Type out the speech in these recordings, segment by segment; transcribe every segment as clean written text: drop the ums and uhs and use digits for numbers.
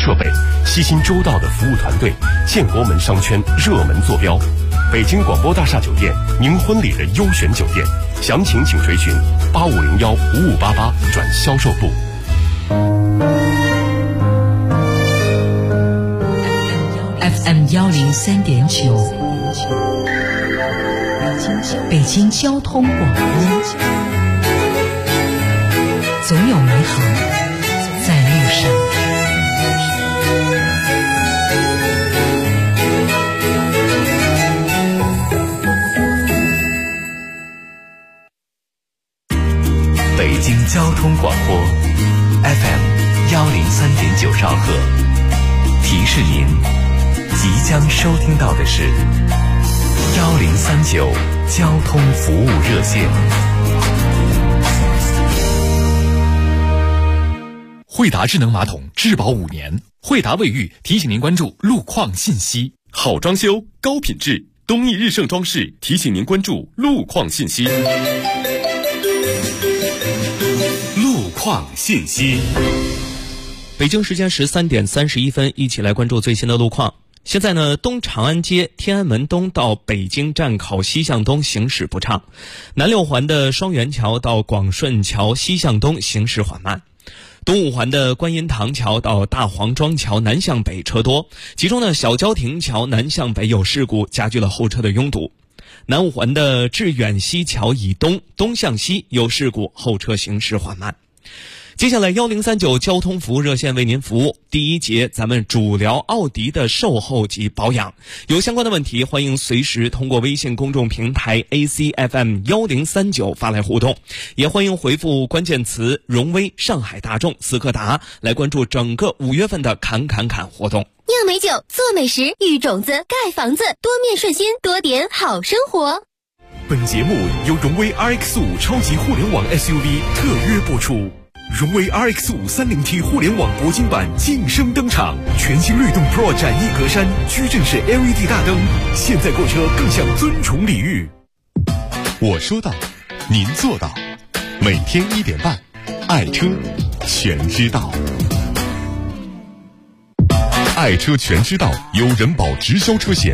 设备、细心周到的服务团队，建国门商圈热门坐标。北京广播大厦酒店，您婚礼的优选酒店。详情请垂询85015588转销售部。 FM 103.9，北京交通广播，总有美好在路上。 北京交通广播 FM 103.9兆赫，提示您即将收听到的是1039交通服务热线。 惠达智能马桶质保5年，惠达卫浴提醒您关注路况信息。 好装修，高品质，东义日盛装饰提醒您关注路况信息。路况信息。 北京时间13点31分，一起来关注最新的路况。现在呢，东长安街天安门东到北京站口西向东行驶不畅，南六环的双元桥到广顺桥西向东行驶缓慢，东五环的观音堂桥到大黄庄桥南向北车多，其中呢小郊亭桥南向北有事故，加剧了后车的拥堵。南五环的致远西桥以东东向西有事故，后车行驶缓慢。接下来1039交通服务热线为您服务。第一节咱们主聊奥迪的售后及保养，有相关的问题欢迎随时通过微信公众平台 ACFM 1039发来互动，也欢迎回复关键词荣威、上海大众、斯柯达来关注整个5月份的侃活动。 酿美酒，做美食，育种子，盖房子，多面顺心，多点好生活。 本节目由荣威 RX5 超级互联网 SUV 特约播出。荣威 RX5 30T 互联网铂金版晋升登场，全新律动 Pro 展翼格栅，矩阵式 LED 大灯，现在购车更享尊崇礼遇。 我说到，您做到，每天1点半，爱车全知道。爱车全知道由人保直销车险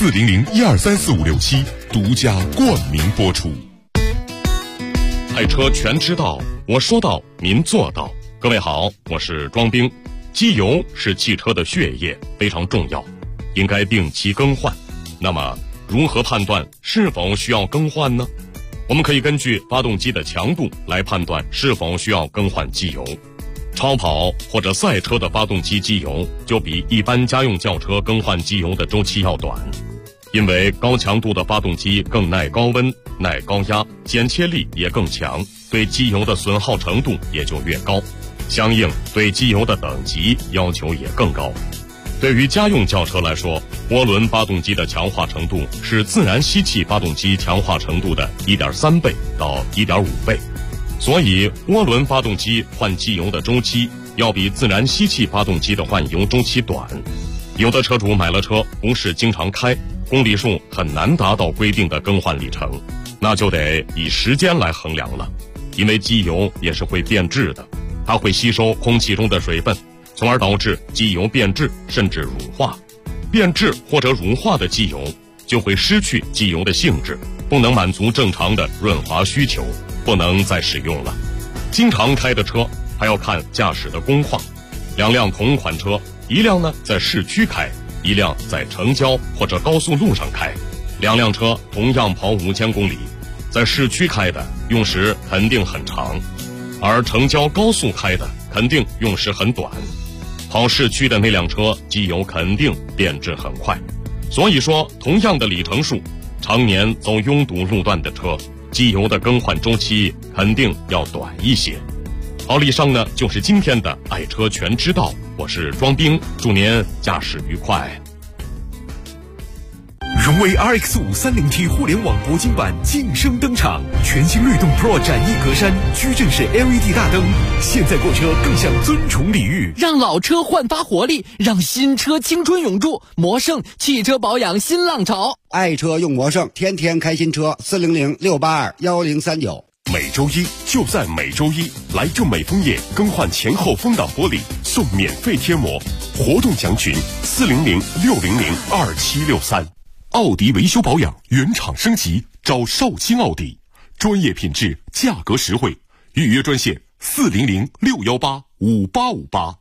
400123456独家冠名播出。 爱车全知道，我说到您做到。各位好，我是庄兵。机油是汽车的血液，非常重要，应该定期更换。那么如何判断是否需要更换呢？我们可以根据发动机的强度来判断是否需要更换机油。超跑或者赛车的发动机机油就比一般家用轿车更换机油的周期要短，因为高强度的发动机更耐高温、耐高压，剪切力也更强，对机油的损耗程度也就越高，相应对机油的等级要求也更高。对于家用轿车来说，涡轮发动机的强化程度是自然吸气发动机强化程度的 1.3 倍到 1.5 倍，所以涡轮发动机换机油的周期要比自然吸气发动机的换油周期短。有的车主买了车不是经常开，公里数很难达到规定的更换里程，那就得以时间来衡量了。因为机油也是会变质的，它会吸收空气中的水分，从而导致机油变质甚至乳化。变质或者乳化的机油就会失去机油的性质，不能满足正常的润滑需求，不能再使用了。经常开的车还要看驾驶的工况，两辆同款车，一辆呢在市区开，一辆在城郊或者高速路上开，两辆车同样跑5000公里，在市区开的用时肯定很长，而城郊高速开的肯定用时很短。跑市区的那辆车机油肯定变质很快，所以说同样的里程数，常年走拥堵路段的车，机油的更换周期肯定要短一些。好，以上呢就是今天的爱车全知道，我是庄兵，祝您驾驶愉快。荣威 RX5 30T 互联网铂金版晋升登场，全新律动 Pro 展翼格栅，矩阵式 LED 大灯，现在购车更享尊崇礼遇， 让老车焕发活力，让新车青春永驻。魔圣汽车保养新浪潮， 爱车用魔圣，天天开新车，400-682-1039。 每周一就在每周一，来正美枫叶更换前后风挡玻璃送免费贴膜，活动详询400-600-2763。奥迪维修保养原厂升级，找绍兴奥迪，专业品质，价格实惠，预约专线400-618-5858。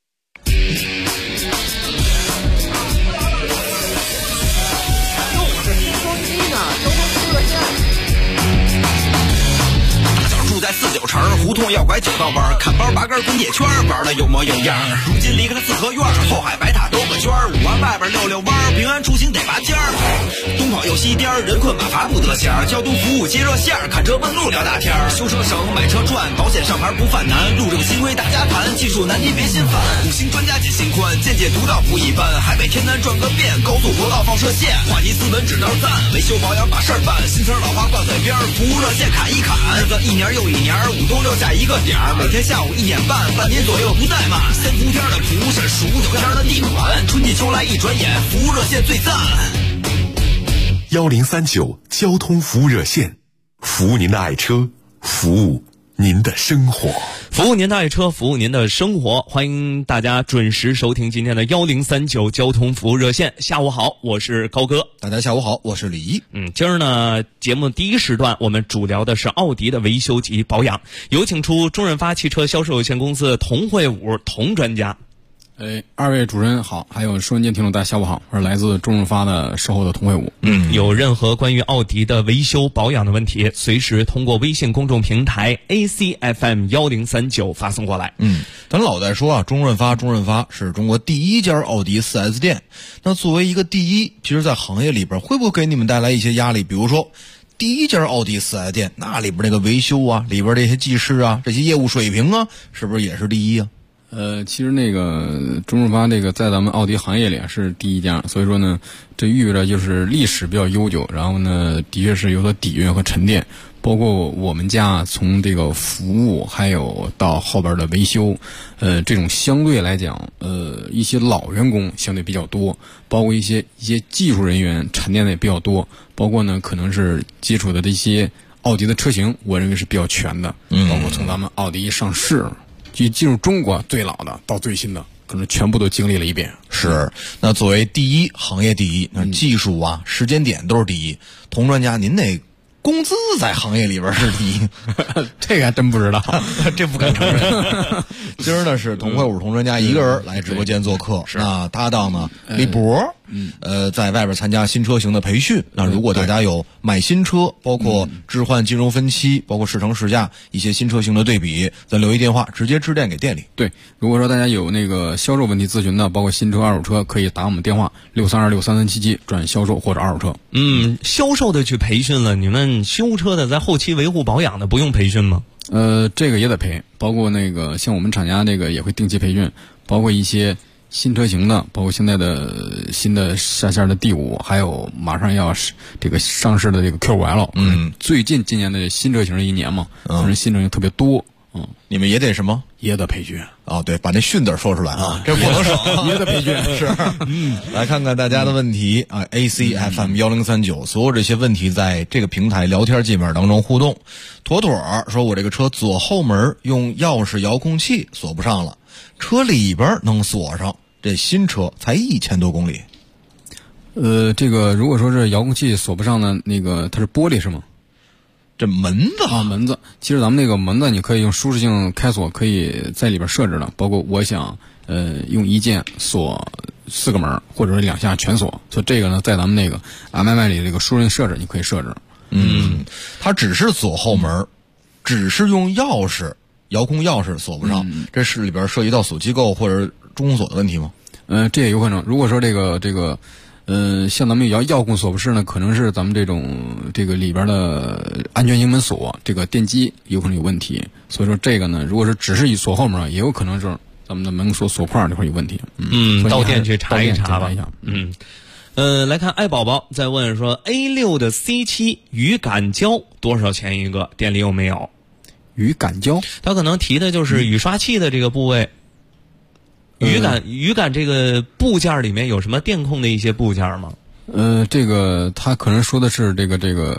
在49城胡同要拐9道弯，看包拔根滚铁圈，玩的有模有样。如今离开了四合院，后海白塔兜个圈，5环外边溜弯，平安出行得拔尖儿。东跑又西颠，人困马乏不得闲，交通服务接热线，看车问路聊大天。修车省买车赚，保险上牌不犯难，路政新规大家谈，技术难题别心烦。5星专家解心宽，见解独到不一般，海北天南转个遍，高速国道放射线，话题斯文指道赞，维修保养把事儿办，新车老化挂嘴边，服务热线砍一砍，日子一年又一年，5冬6夏一个点儿，每天下午1点半，半年左右不怠慢。3伏天的不是数9天的地款，春季秋来一转眼，服务热线最赞。 1039交通服务热线，服务您的爱车，服务您的生活， 服务您的爱车，服务您的生活。欢迎大家准时收听今天的1039交通服务热线。下午好，我是高哥。 大家下午好，我是李一。 今儿呢，节目第一时段我们主聊的是奥迪的维修及保养，有请出中润发汽车销售有限公司童慧武童专家。 二位主持人好，还有收音机听众大家下午好，我是来自中润发的售后的童慧武。 有任何关于奥迪的维修保养的问题，随时通过微信公众平台 ACFM1039 发送过来。 咱老在说啊，中润发是中国第一家奥迪 4S 店。那作为一个第一，其实在行业里边会不会给你们带来一些压力？比如说第一家奥迪 4S 店，那里边这个维修啊，里边这些技师啊，这些业务水平啊，是不是也是第一啊？ 其实那个中润发这个在咱们奥迪行业里是第一家，所以说呢，这意味着就是历史比较悠久，然后呢，的确是有所底蕴和沉淀。包括我们家从这个服务还有到后边的维修，这种相对来讲，一些老员工相对比较多，包括一些技术人员沉淀的也比较多，包括呢可能是接触的这些奥迪的车型，我认为是比较全的，包括从咱们奥迪上市。进入中国最老的到最新的，可能全部都经历了一遍。 是，那作为第一，行业第一，那技术啊、时间点都是第一。童专家，您那工资在行业里边是第一， 这个还真不知道， 这不敢承认。今儿呢是童慧武童专家一个人来直播间做客，那搭档呢李博。在外边参加新车型的培训。那如果大家有买新车，包括置换金融分期，包括试乘试驾一些新车型的对比，咱留一电话，直接致电给店里。 对，如果说大家有那个销售问题咨询的，包括新车、二手车，可以打我们电话6326337转销售或者二手车。 销售的去培训了，你们修车的在后期维护保养的不用培训吗？ 这个也得培，包括那个像我们厂家这个也会定期培训，包括一些新车型的，包括现在的新的下线的D5，还有马上要这个上市的这个 Q5L。最近今年的新车型是1年嘛，新车型特别多。 你们也得什么？ 也得培训啊！对，把那训字说出来啊，这不能少， 也得培训是。来看看大家的问题啊 ，ACFM1039，所有这些问题在这个平台聊天界面当中互动。妥妥说，我这个车左后门用钥匙遥控器锁不上了，车里边能锁上，这新车才1000多公里。 这个如果说是遥控器锁不上的，那个它是玻璃是吗？ 这门子啊，门子，其实咱们那个门子你可以用舒适性开锁，可以在里边设置的，包括我想用一键锁4个门，或者是2下全锁，所以这个呢在咱们那个 MMI 里这个舒适性设置你可以设置。 它只是左后门，只是用钥匙遥控钥匙锁不上，这是里边涉及到锁机构或者中控锁的问题吗？ 这也有可能。如果说这个像咱们遥控锁不是呢，可能是咱们这个里边的安全型门锁这个电机有可能有问题，所以说这个呢，如果是只是以锁后门，也有可能是咱们的门锁块这块有问题。 到店去查一查吧。来看爱宝宝在问说 A6 的 C7 雨感胶多少钱一个？店里有没有？ 雨感胶， 他可能提的就是雨刷器的这个部位。雨感这个部件里面有什么电控的一些部件吗？ 这个他可能说的是这个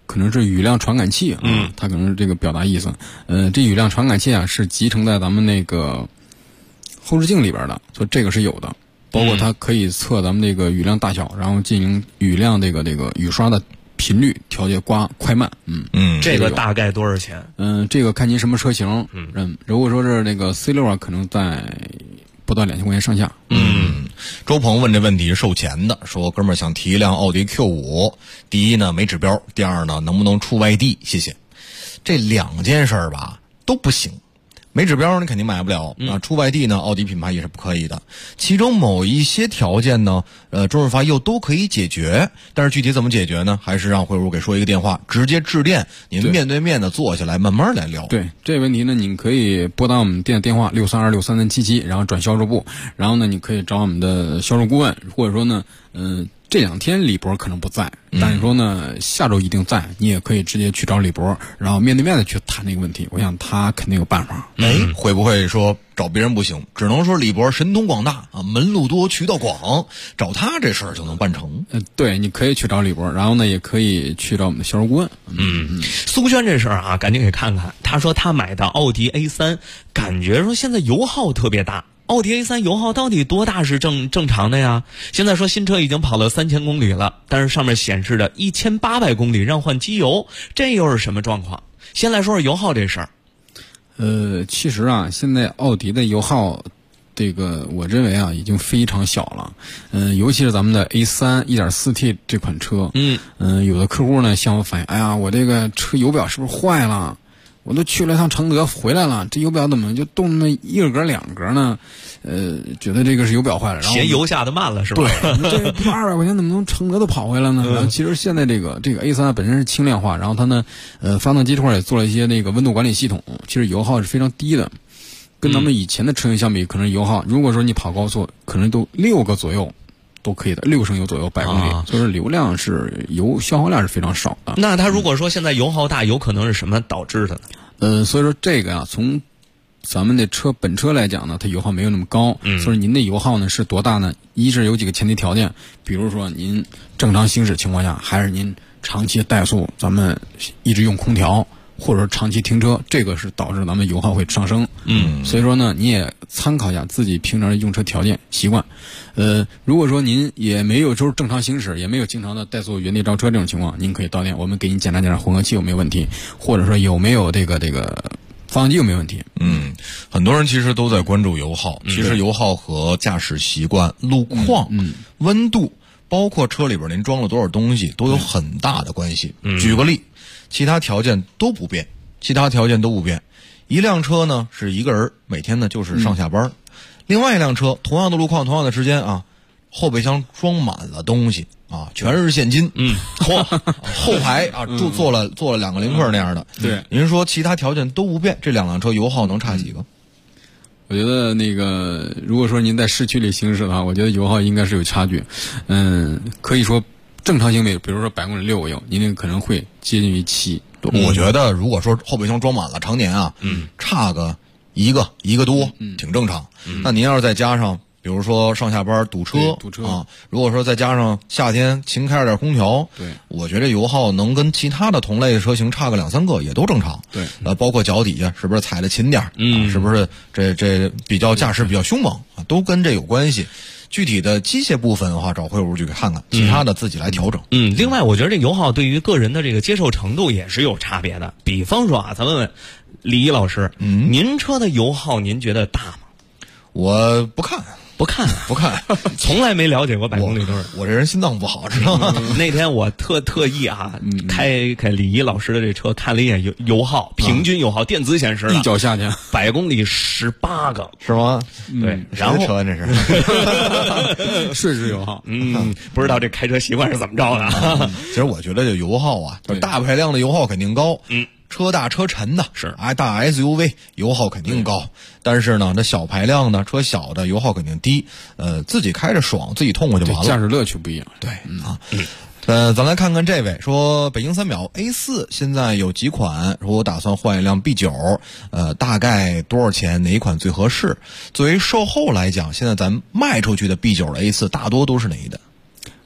可能是雨量传感器啊，它可能是这个表达意思。这雨量传感器啊是集成在咱们那个后视镜里边的，所以这个是有的。包括它可以测咱们这个雨量大小，然后进行雨量这个雨刷的频率调节快慢。 这个大概多少钱？ 这个看您什么车型。如果说是那个 C6啊，可能在不到2000块钱上下。 周鹏问这问题是售前的，说哥们儿想提一辆奥迪 Q5，第一呢没指标，第二呢能不能出外地？谢谢。这2件事儿吧都不行。没指标你肯定买不了，出外地呢，奥迪品牌也是不可以的。其中某一些条件呢，中日发又都可以解决，但是具体怎么解决呢？还是让慧茹给说一个电话，直接致电，您面对面的坐下来慢慢来聊。 对这个问题呢，您可以拨打我们店电话6326377，然后转销售部，然后呢，你可以找我们的销售顾问，或者说呢，这2天李博可能不在，但是说呢，下周一定在，你也可以直接去找李博，然后面对面的去谈那个问题。我想他肯定有办法。 会不会说找别人不行？只能说李博神通广大啊，门路多，渠道广，找他这事儿就能办成。 对，你可以去找李博，然后呢，也可以去找我们的销售顾问。 苏轩这事儿啊，赶紧给看看。他说他买的奥迪 A3，感觉说现在油耗特别大。奥迪 A3 油耗到底多大是正常的呀？现在说新车已经跑了3000公里了，但是上面显示的1800公里让换机油，这又是什么状况？先来说说油耗这事儿。 其实啊，现在奥迪的油耗，这个我认为啊已经非常小了。尤其是咱们的 A3 1.4T 这款车，有的客户呢向我反映，哎呀，我这个车油表是不是坏了？我都去了趟承德回来了，这油表怎么就动那么1格2格呢？觉得这个是油表坏了，然后嫌油下的慢了是吧？ 对，这不200块钱怎么从承德都跑回来呢？然后其实现在这个 A3 本身是轻量化，然后它呢，发动机这块也做了一些那个温度管理系统，其实油耗是非常低的，跟咱们以前的车型相比，可能油耗，如果说你跑高速，可能都6个左右。都可以的，6升油左右100公里，所以说流量是油消耗量是非常少的。 那它如果说现在油耗大，有可能是什么导致的呢？所以说这个啊，从咱们的本车来讲呢，它油耗没有那么高，所以您的油耗呢是多大呢？一是有几个前提条件，比如说您正常行驶情况下，还是您长期怠速，咱们一直用空调。或者说长期停车，这个是导致咱们油耗会上升。所以说呢，你也参考一下自己平常的用车条件习惯。如果说您也没有就是正常行驶，也没有经常的怠速原地着车这种情况，您可以到店，我们给您检查检查混合气有没有问题，或者说有没有这个发动机有没有问题。 很多人其实都在关注油耗，其实油耗和驾驶习惯、路况、温度，包括车里边您装了多少东西，都有很大的关系。举个例。其他条件都不变，一辆车呢是一个人每天呢就是上下班，另外一辆车同样的路况同样的时间啊，后备箱装满了东西啊，全是现金，后排啊坐了2个林克那样的。 对， 您说其他条件都不变，这2辆车油耗能差几个？ 我觉得那个如果说您在市区里行驶的话，我觉得油耗应该是有差距。可以说。正常行为，比如说100公里6个油，您那个可能会接近于7。 我觉得如果说后备箱装满了，常年啊，差个一个多，挺正常。那您要是再加上，比如说上下班堵车啊，如果说再加上夏天勤开着点空调， 对， 我觉得油耗能跟其他的同类车型差个2-3个也都正常。 对， 包括脚底下是不是踩得勤点是不是这比较驾驶比较凶猛啊，都跟这有关系。具体的机械部分的话，找慧茹去看看，其他的自己来调整。 另外我觉得这油耗对于个人的这个接受程度也是有差别的。比方说啊，咱问问李一老师，您车的油耗您觉得大吗？ 我不看， 从来没了解过100公里多少。 我这人心脏不好，知道吗？ 那天我特意啊，开李一老师的这车，看了一眼油耗，平均油耗，电子显示的， 一脚下去 100公里18个， 是吗？ 对，然后车这是税时油耗， 不知道这开车习惯是怎么着的。 其实我觉得这油耗啊，就是大排量的油耗肯定高，车大车沉的是大 SUV 油耗肯定高，但是呢，这小排量的车小的油耗肯定低。自己开着爽，自己痛快就完了。 驾驶乐趣不一样。 对咱来看看这位说，北京3秒 A4 现在有几款，说我打算换一辆 B9，大概多少钱？哪一款最合适？作为售后来讲，现在咱卖出去的 B9 的 A4 大多都是哪一的？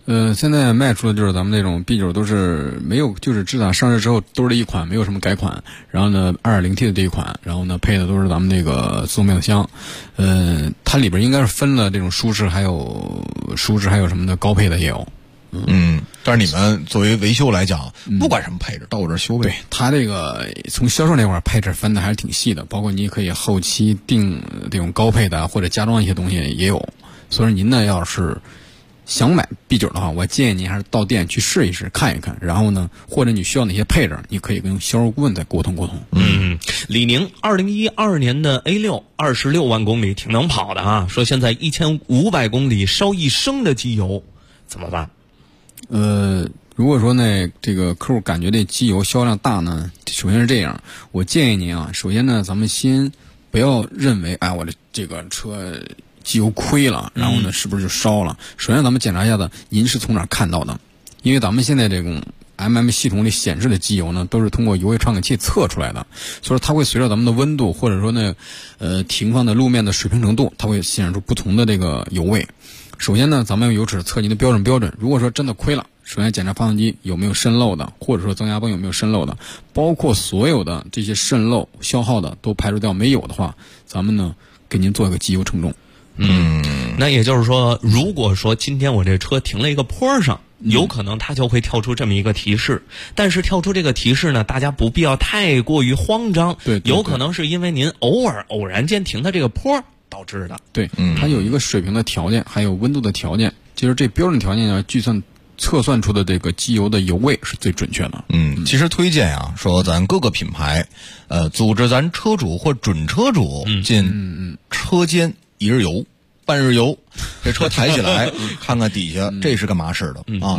现在卖出的就是咱们那种 B9都是没有，就是自打上市之后都是这一款，没有什么改款。然后呢 2.0T 的这一款，然后呢配的都是咱们那个自动变速箱。它里边应该是分了这种舒适还有什么的高配的也有。 但是你们作为维修来讲，不管什么配置到我这儿修呗。 对，它这个从销售那块配置分的还是挺细的，包括你可以后期定这种高配的或者加装一些东西也有。所以说您呢要是想买 B9的话，我建议您还是到店去试一试看一看，然后呢或者你需要哪些配置，你可以跟销售顾问再沟通沟通。 李宁2012年的 A6 26万公里挺能跑的啊，说现在1500公里烧1升的机油怎么办？ 如果说呢这个客户感觉这机油销量大呢，首先是这样，我建议您啊，首先呢咱们先不要认为我这个车机油亏了，然后呢是不是就烧了？首先咱们检查一下子您是从哪儿看到的，因为咱们现在这种 MM 系统里显示的机油呢都是通过油位传感器测出来的，所以说它会随着咱们的温度或者说呢停放的路面的水平程度，它会显示出不同的这个油位。首先呢咱们用油尺测您的标准，如果说真的亏了，首先检查发动机有没有渗漏的，或者说增压泵有没有渗漏的，包括所有的这些渗漏消耗的都排除掉，没有的话咱们呢给您做一个机油称重。 那也就是说，如果说今天我这车停了一个坡上，有可能它就会跳出这么一个提示，但是跳出这个提示呢，大家不必要太过于慌张，对，有可能是因为您偶然间停的这个坡导致的。 对，它有一个水平的条件，还有温度的条件，就是这标准条件呢测算出的这个机油的油位是最准确的。 其实推荐说咱各个品牌组织咱车主或准车主进车间一日游半日游，这车抬起来看看底下这是干嘛使的啊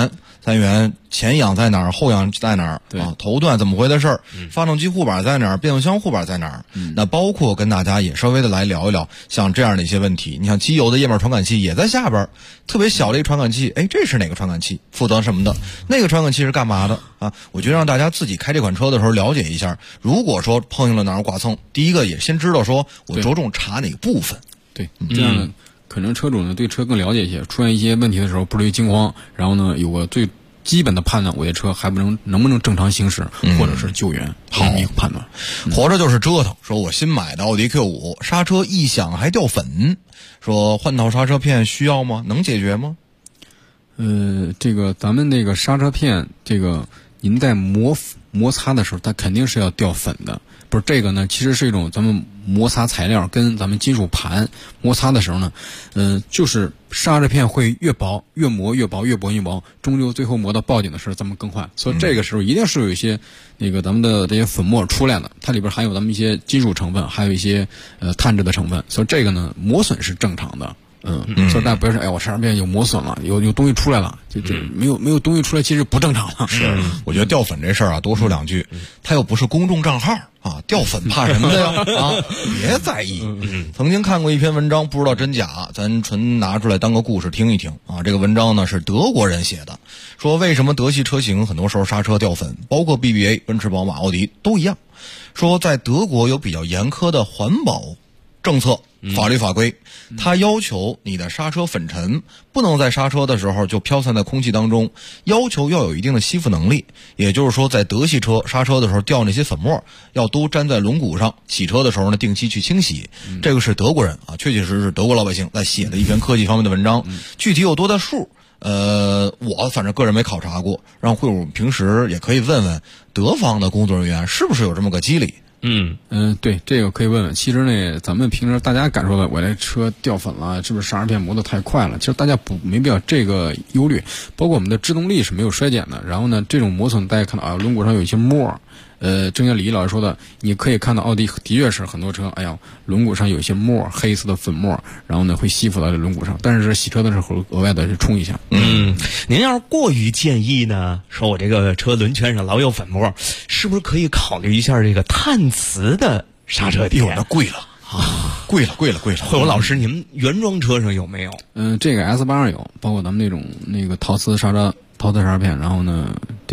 ？3元前氧在哪儿，后氧在哪儿啊？头段怎么回的事儿？发动机护板在哪儿？变速箱护板在哪儿？那包括跟大家也稍微的来聊一聊像这样的一些问题。你像机油的液面传感器也在下边，特别小的一个传感器，这是哪个传感器负责什么的？那个传感器是干嘛的啊？我觉得让大家自己开这款车的时候了解一下。如果说碰见了哪儿剐蹭，第一个也先知道说我着重查哪个部分。 对，这样呢，可能车主呢对车更了解一些，出现一些问题的时候不至于惊慌，然后呢有个最基本的判断，我这车能不能正常行驶，或者是救援，好一个判断。 活着就是折腾。说我新买的奥迪 Q5 刹车异响还掉粉，说换套刹车片需要吗？能解决吗？ 这个咱们那个刹车片，这个您在摩擦的时候，它肯定是要掉粉的。不是这个呢，其实是一种咱们摩擦材料跟咱们金属盘摩擦的时候呢，就是刹车片会越薄，越磨越薄，越薄越薄，终究最后磨到报警的时候咱们更换。所以这个时候一定是有一些那个咱们的这些粉末出来了，它里边含有咱们一些金属成分，还有一些碳质的成分，所以这个呢磨损是正常的。所以大家不要说我刹车片有磨损了，有东西出来了，就没有东西出来，其实不正常的。 是，我觉得掉粉这事儿多说两句，它又不是公众账号啊，掉粉怕什么的呀？别在意。曾经看过一篇文章，不知道真假，咱纯拿出来当个故事听一听啊。这个文章呢是德国人写的，说为什么德系车型很多时候刹车掉粉，包括 BBA、奔驰、宝马、奥迪都一样。说在德国有比较严苛的环保政策。法律法规，它要求你的刹车粉尘不能在刹车的时候就飘散在空气当中，要求要有一定的吸附能力。也就是说，在德系车刹车的时候掉那些粉末，要都粘在轮毂上，洗车的时候呢定期去清洗。这个是德国人啊，确确实实是德国老百姓在写的一篇科技方面的文章。具体有多大数？我反正个人没考察过，让会武平时也可以问问德方的工作人员是不是有这么个机理。 对，这个可以问问。其实呢，咱们平时大家感受到我这车掉粉了，是不是刹车片磨得太快了？其实大家没必要这个忧虑。包括我们的制动力是没有衰减的。然后呢，这种磨损大家看到轮毂上有一些沫。正像李毅老师说的，你可以看到奥迪的确是很多车，轮毂上有一些沫，黑色的粉末，然后呢会吸附到这轮毂上。但是洗车的时候额外的是冲一下。 您要是过于建议呢，说我这个车轮圈上老有粉末，是不是可以考虑一下这个碳磁的刹车片？ 那贵了啊，贵了。 会武老师，你们原装车上有没有？ 这个 S8 有，包括咱们那个陶瓷刹车片，然后呢，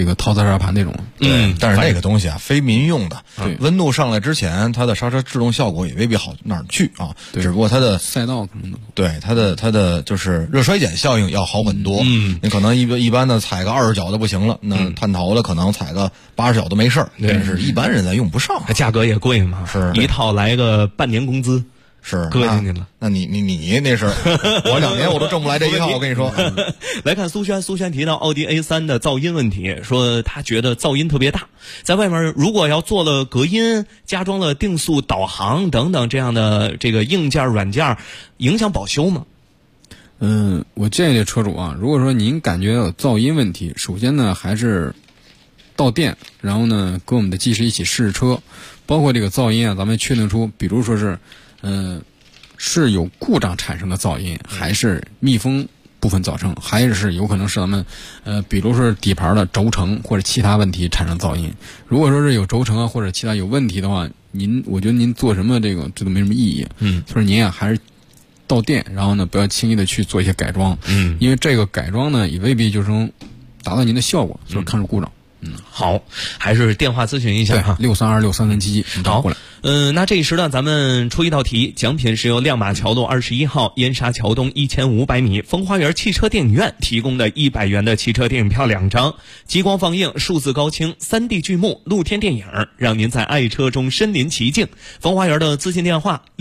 这个套3盘那种。 对，但是那个东西啊，非民用的。 对， 温度上来之前，它的刹车制动效果也未必好哪儿去啊。只不过它的赛道可能对它的就是热衰减效应要好很多。你可能一般的踩个20脚的不行了，那探头的可能踩个80脚都没事儿，但是一般人咱用不上， 价格也贵嘛， 是一套来个半年工资。 是搁进去了， 那你那是我2年我都挣不来这一套，我跟你说。 来看苏轩提到奥迪 A3 的噪音问题，说他觉得噪音特别大，在外面如果要做了隔音，加装了定速导航等等这样的这个硬件软件，影响保修吗？ 我建议这车主啊，如果说您感觉有噪音问题，首先呢还是到店，然后呢跟我们的技师一起试车，包括这个噪音啊，咱们确定出，比如说是是有故障产生的噪音，还是密封部分造成，还是有可能是咱们比如说是底盘的轴承或者其他问题产生噪音。如果说是有轴承啊或者其他有问题的话，我觉得您做什么这都没什么意义。就是您啊还是到店，然后呢不要轻易的去做一些改装。因为这个改装呢也未必就是能达到您的效果，就是看出故障。 好，还是电话咨询一下哈 ，6326337， 好，那这一时段咱们出一道题，奖品是由亮马桥路21号燕莎桥东1500米风花园汽车电影院提供的100元的汽车电影票2张，激光放映、数字高清、3D 剧目、露天电影，让您在爱车中身临其境。风花园的咨询电话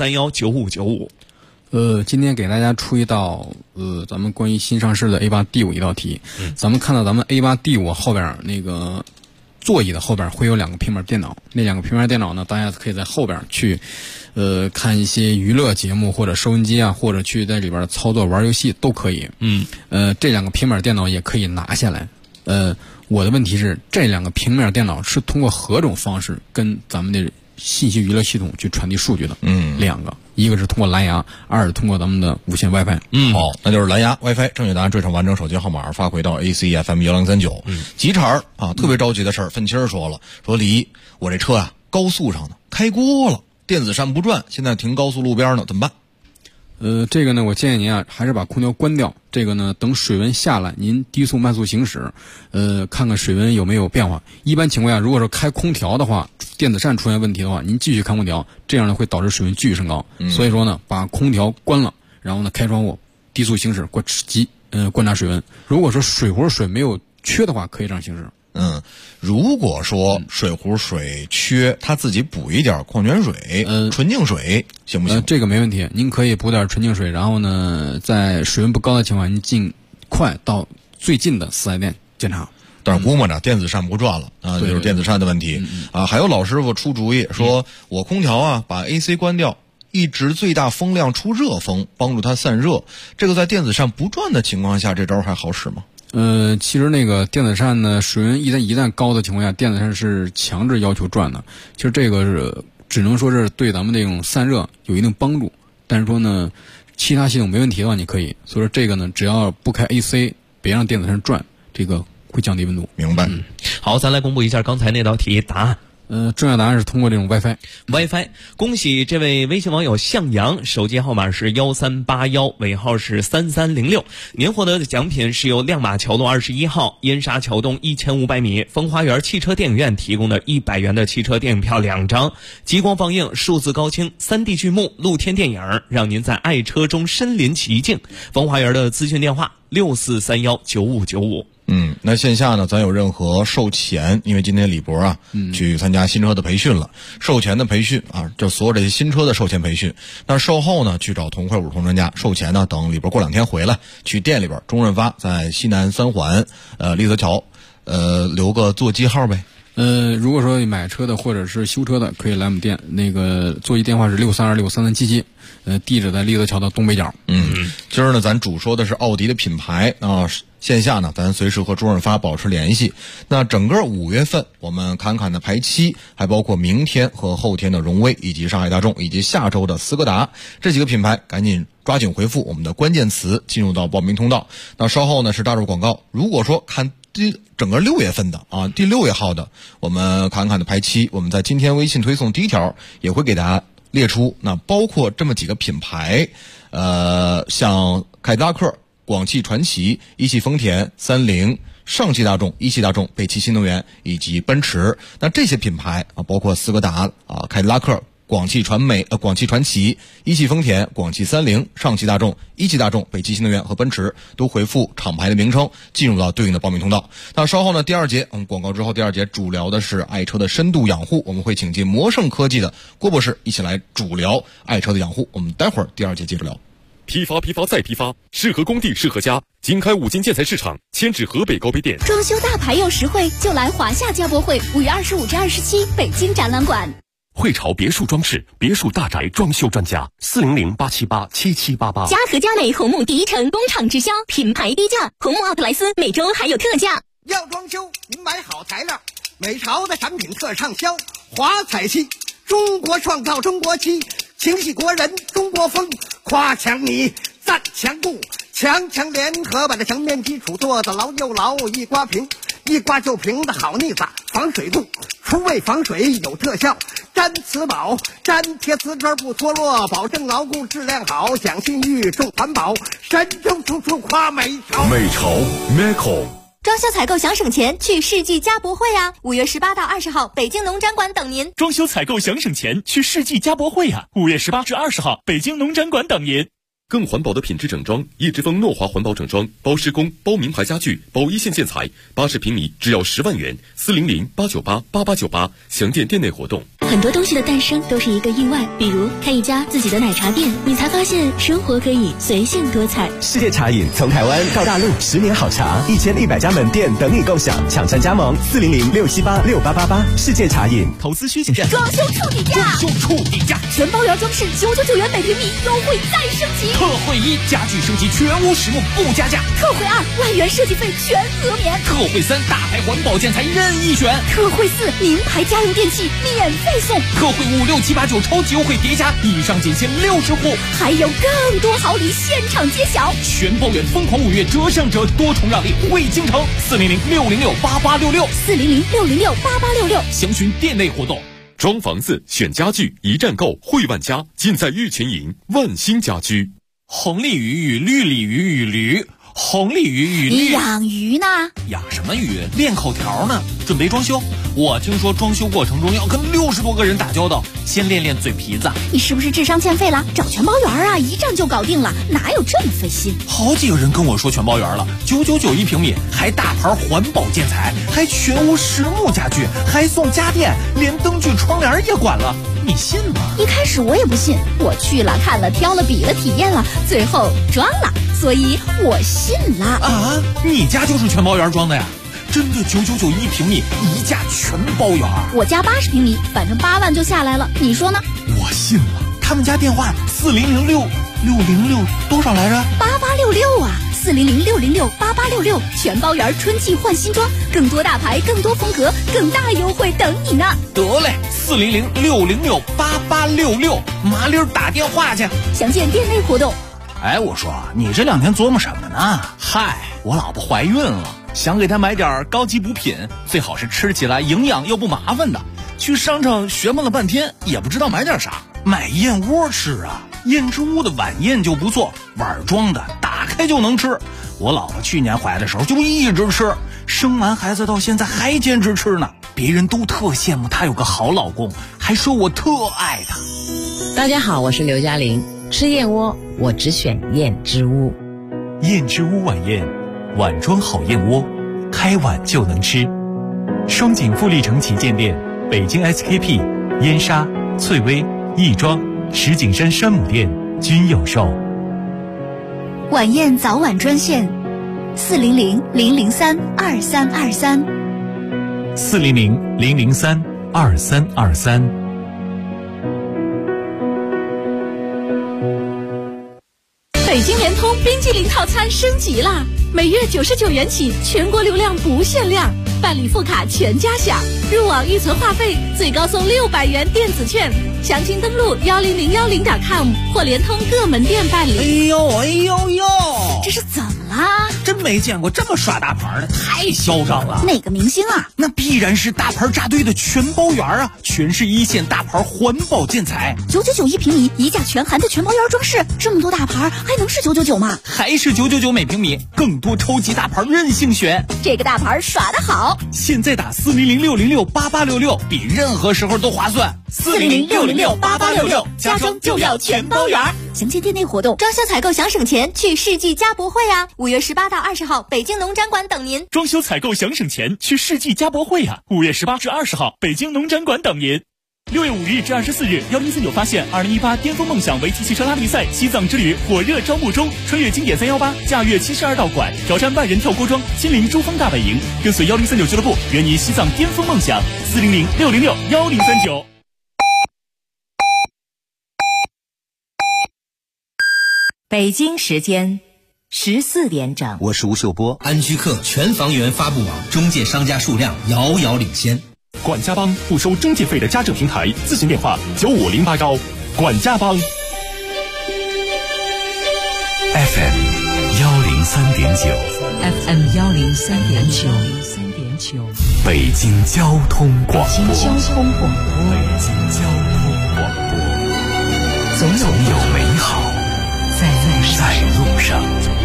64319595。 今天给大家出一道咱们关于新上市的 A8D5 一道题。咱们看到咱们 A8D5 后边那个座椅的后边会有2个平板电脑，那2个平板电脑呢，大家可以在后边去看一些娱乐节目或者收音机啊，或者去在里边操作玩游戏都可以。这2个平板电脑也可以拿下来。我的问题是，这2个平面电脑是通过何种方式跟咱们的信息娱乐系统去传递数据的？2个，一个是通过蓝牙，2是通过咱们的无线 WiFi。 好，那就是蓝牙 WiFi。正确答案缀上完整手机号码发回到 ACFM1039。急茬啊，特别着急的事儿。愤青说李，我这车啊高速上呢开锅了，电子扇不转，现在停高速路边呢，怎么办？ 这个呢，我建议您啊，还是把空调关掉。这个呢，等水温下来，您低速慢速行驶，看看水温有没有变化。一般情况下，如果说开空调的话，电子扇出现问题的话，您继续开空调，这样呢会导致水温继续升高。所以说呢，把空调关了，然后呢开窗户，低速行驶，观察水温。如果说水壶水没有缺的话，可以这样行驶。 如果说水壶水缺，他自己补一点矿泉水、纯净水行不行？ 这个没问题，您可以补点纯净水，然后呢，在水温不高的情况下，您尽快到最近的4S店检查。 但是估摸着电子扇不转了啊，就是电子扇的问题啊。还有老师傅出主意说，我空调啊把 AC 关掉，一直最大风量出热风，帮助它散热。这个在电子扇不转的情况下，这招还好使吗？ 其实那个电子扇呢，水温一旦高的情况下，电子扇是强制要求转的。其实这个是只能说是对咱们这种散热有一定帮助，但是说呢，其他系统没问题的话，你可以。所以说这个呢，只要不开 AC， 别让电子扇转，这个会降低温度。 明白。 好，咱来公布一下刚才那道题答案。 正确答案是通过这种 WiFi。恭喜这位微信网友向阳，手机号码是1381，尾号是3306。您获得的奖品是由亮马桥路21号燕莎桥东1500米风花园汽车电影院提供的100元的汽车电影票2张，激光放映、数字高清、3D 剧目、露天电影，让您在爱车中身临其境。风花园的咨询电话64319595。 那线下呢，咱有任何售前，因为今天李博啊，去参加新车的培训了，售前的培训啊，就所有这些新车的售前培训。那售后呢，去找同快五同专家，售前呢，等李博过2天回来，去店里边中润发在西南3环立泽桥，留个座机号呗。 如果说买车的或者是修车的，可以来我们店，那个座机电话是632633777，地址在立泽桥的东北角。 今儿呢，咱主说的是奥迪的品牌啊。线下呢，咱随时和中润发保持联系。那整个5月份，我们侃侃的排期，还包括明天和后天的荣威，以及上海大众，以及下周的斯柯达这几个品牌，赶紧抓紧回复我们的关键词，进入到报名通道。那稍后呢是大入广告。如果说看整个6月份的啊，第6月号的，我们侃侃的排期，我们在今天微信推送第一条也会给大家列出。那包括这么几个品牌，像凯迪拉克、广汽传祺、一汽丰田、30、 上汽大众、一汽大众、北汽新能源以及奔驰。那这些品牌啊，包括斯柯达啊、凯迪拉克、广汽传祺、一汽丰田、广汽三菱、上汽大众、一汽大众、北汽新能源和奔驰都回复厂牌的名称，进入到对应的报名通道。那稍后呢，第二节广告之后，第二节主聊的是爱车的深度养护，我们会请进魔盛科技的郭博士一起来主聊爱车的养护。我们待会儿第二节接着聊。 批发再批发，适合工地适合家。经开5金建材市场，迁至河北高碑店。 装修大牌又实惠，就来华夏家博会，5月25至27，北京展览馆。 汇潮别墅装饰、别墅大宅装修专家，400-878-7788。 嘉禾嘉美红木第一城工厂直销，品牌低价，红木奥特莱斯每周还有特价。 要装修，您买好材料，美潮的产品特畅销。华彩漆，中国创造中国漆，情系国人中国风，夸强你赞强固，强联合把这墙面基础做得牢又牢，一刮平，一刮就平的好腻子，防水度，除味防水有特效。粘瓷宝，粘贴瓷砖不脱落，保证牢固质量好，讲信誉重环保，神州处处夸美潮。 美潮 Meco。 装修采购想省钱，去世纪家博会啊！5月18到20号，北京农展馆等您。 装修采购想省钱，去世纪家博会啊！5月18至20号，北京农展馆等您。 更环保的品质整装，一直丰诺华环保整装，包施工、包名牌家具、包一线建材，80平米只要10万元，400-898-8898，详见店内活动。 很多东西的诞生都是一个意外，比如开一家自己的奶茶店，你才发现生活可以随性多彩。 世界茶饮从台湾到大陆，10年好茶，1100家门店等你共享，抢占加盟400-678-6888。世界茶饮。 投资需谨慎。 装修触底价，全包圆装饰999元每平米，优惠再升级。 特惠1，家具升级全屋实木不加价。 特惠2，外援设计费全额免。 特惠3，大牌环保建材任意选。 特惠4，名牌家用电器免费送。 特惠5、6、7、8、9超级优惠叠加，以上仅限60户， 还有更多好礼现场揭晓。 全包圆疯狂5月折上折，多重让利惠京城，400-606-8866，400-606-8866，详询店内活动。 装房子选家具，一站购汇万家，尽在玉泉营万兴家居。 红鲤鱼与绿鲤鱼与驴，红鲤鱼与你养鱼呢？ 养什么鱼？练口条呢。准备装修，我听说装修过程中要跟60多个人打交道，先练练嘴皮子。 你是不是智商欠费了？找全包圆啊，一站就搞定了，哪有这么费心？ 好几个人跟我说全包圆了，999一平米，还大牌环保建材，还全屋实木家具，还送家电，连灯具窗帘也管了，你信吗？ 一开始我也不信，我去了看了挑了比了体验了，最后装了，所以我信了啊！你家就是全包圆装的呀？真的999一平米，一价全包圆。 我家80平米，反正8万就下来了，你说呢？ 我信了。他们家电话4006606多少来着 ？8866啊，400668866，全包圆春季换新装，更多大牌，更多风格，更大优惠等你呢。 得嘞，400668866，麻溜打电话去。 详见店内活动。 哎，我说你这2天琢磨什么呢？ 嗨， 我老婆怀孕了，想给她买点高级补品，最好是吃起来营养又不麻烦的。去商场学摸了半天，也不知道买点啥。买燕窝吃啊，燕之屋的晚宴就不错，碗装的，打开就能吃。我老婆去年怀的时候就一直吃，生完孩子到现在还坚持吃呢。别人都特羡慕她有个好老公，还说我特爱她。 大家好，我是刘嘉玲。吃燕窝，我只选燕之屋。 燕之屋晚宴，碗装好燕窝，开碗就能吃。双井富力城旗舰店、北京 SKP、燕莎、翠微、亦庄、石景山山姆店均有售。 晚宴早晚专线：400-003-2323。 400-003-2323。 北京联通冰激凌套餐升级啦！每月99元起，全国流量不限量，办理副卡全家享，入网预存话费最高送600元电子券。详情登录10010.com 或联通各门店办理。 哎呦， 这是怎么啦？ 这每没见过这么耍大牌的，太嚣张了。 哪个明星啊？ 那必然是大牌扎堆的全包园啊，全是一线大牌环保建材 ，999一平米，一价全含的全包园装饰，这么多大牌还能是999吗？ 还是999每平米，更多超级大牌任性选。 这个大牌耍得好， 现在打400-606-8866，比任何时候都划算。 400-606-8866，家装就要全包园。详见店内活动。装修采购想省钱，去世纪家博会啊！5月18到20号，北京农展馆等您。 装修采购想省钱，去世纪家博会啊！5月18至20号，北京农展馆等您。6月5日至24日，1049发现2018巅峰梦想围棋汽车拉力赛西藏之旅火热招募中，穿越经典318，驾驭72道馆，挑战万人跳锅庄，亲临珠峰大本营，跟随1039俱乐部圆你西藏巅峰梦想。400-606-1039。 北京时间14点整， 我是吴秀波。安居客全房源发布网中介商家数量遥遥领先。 管家帮不收中介费的家政平台，咨询电话9508管家帮。 FM 103.9， 北京交通广播， 北京交通广播，总有美好在路上。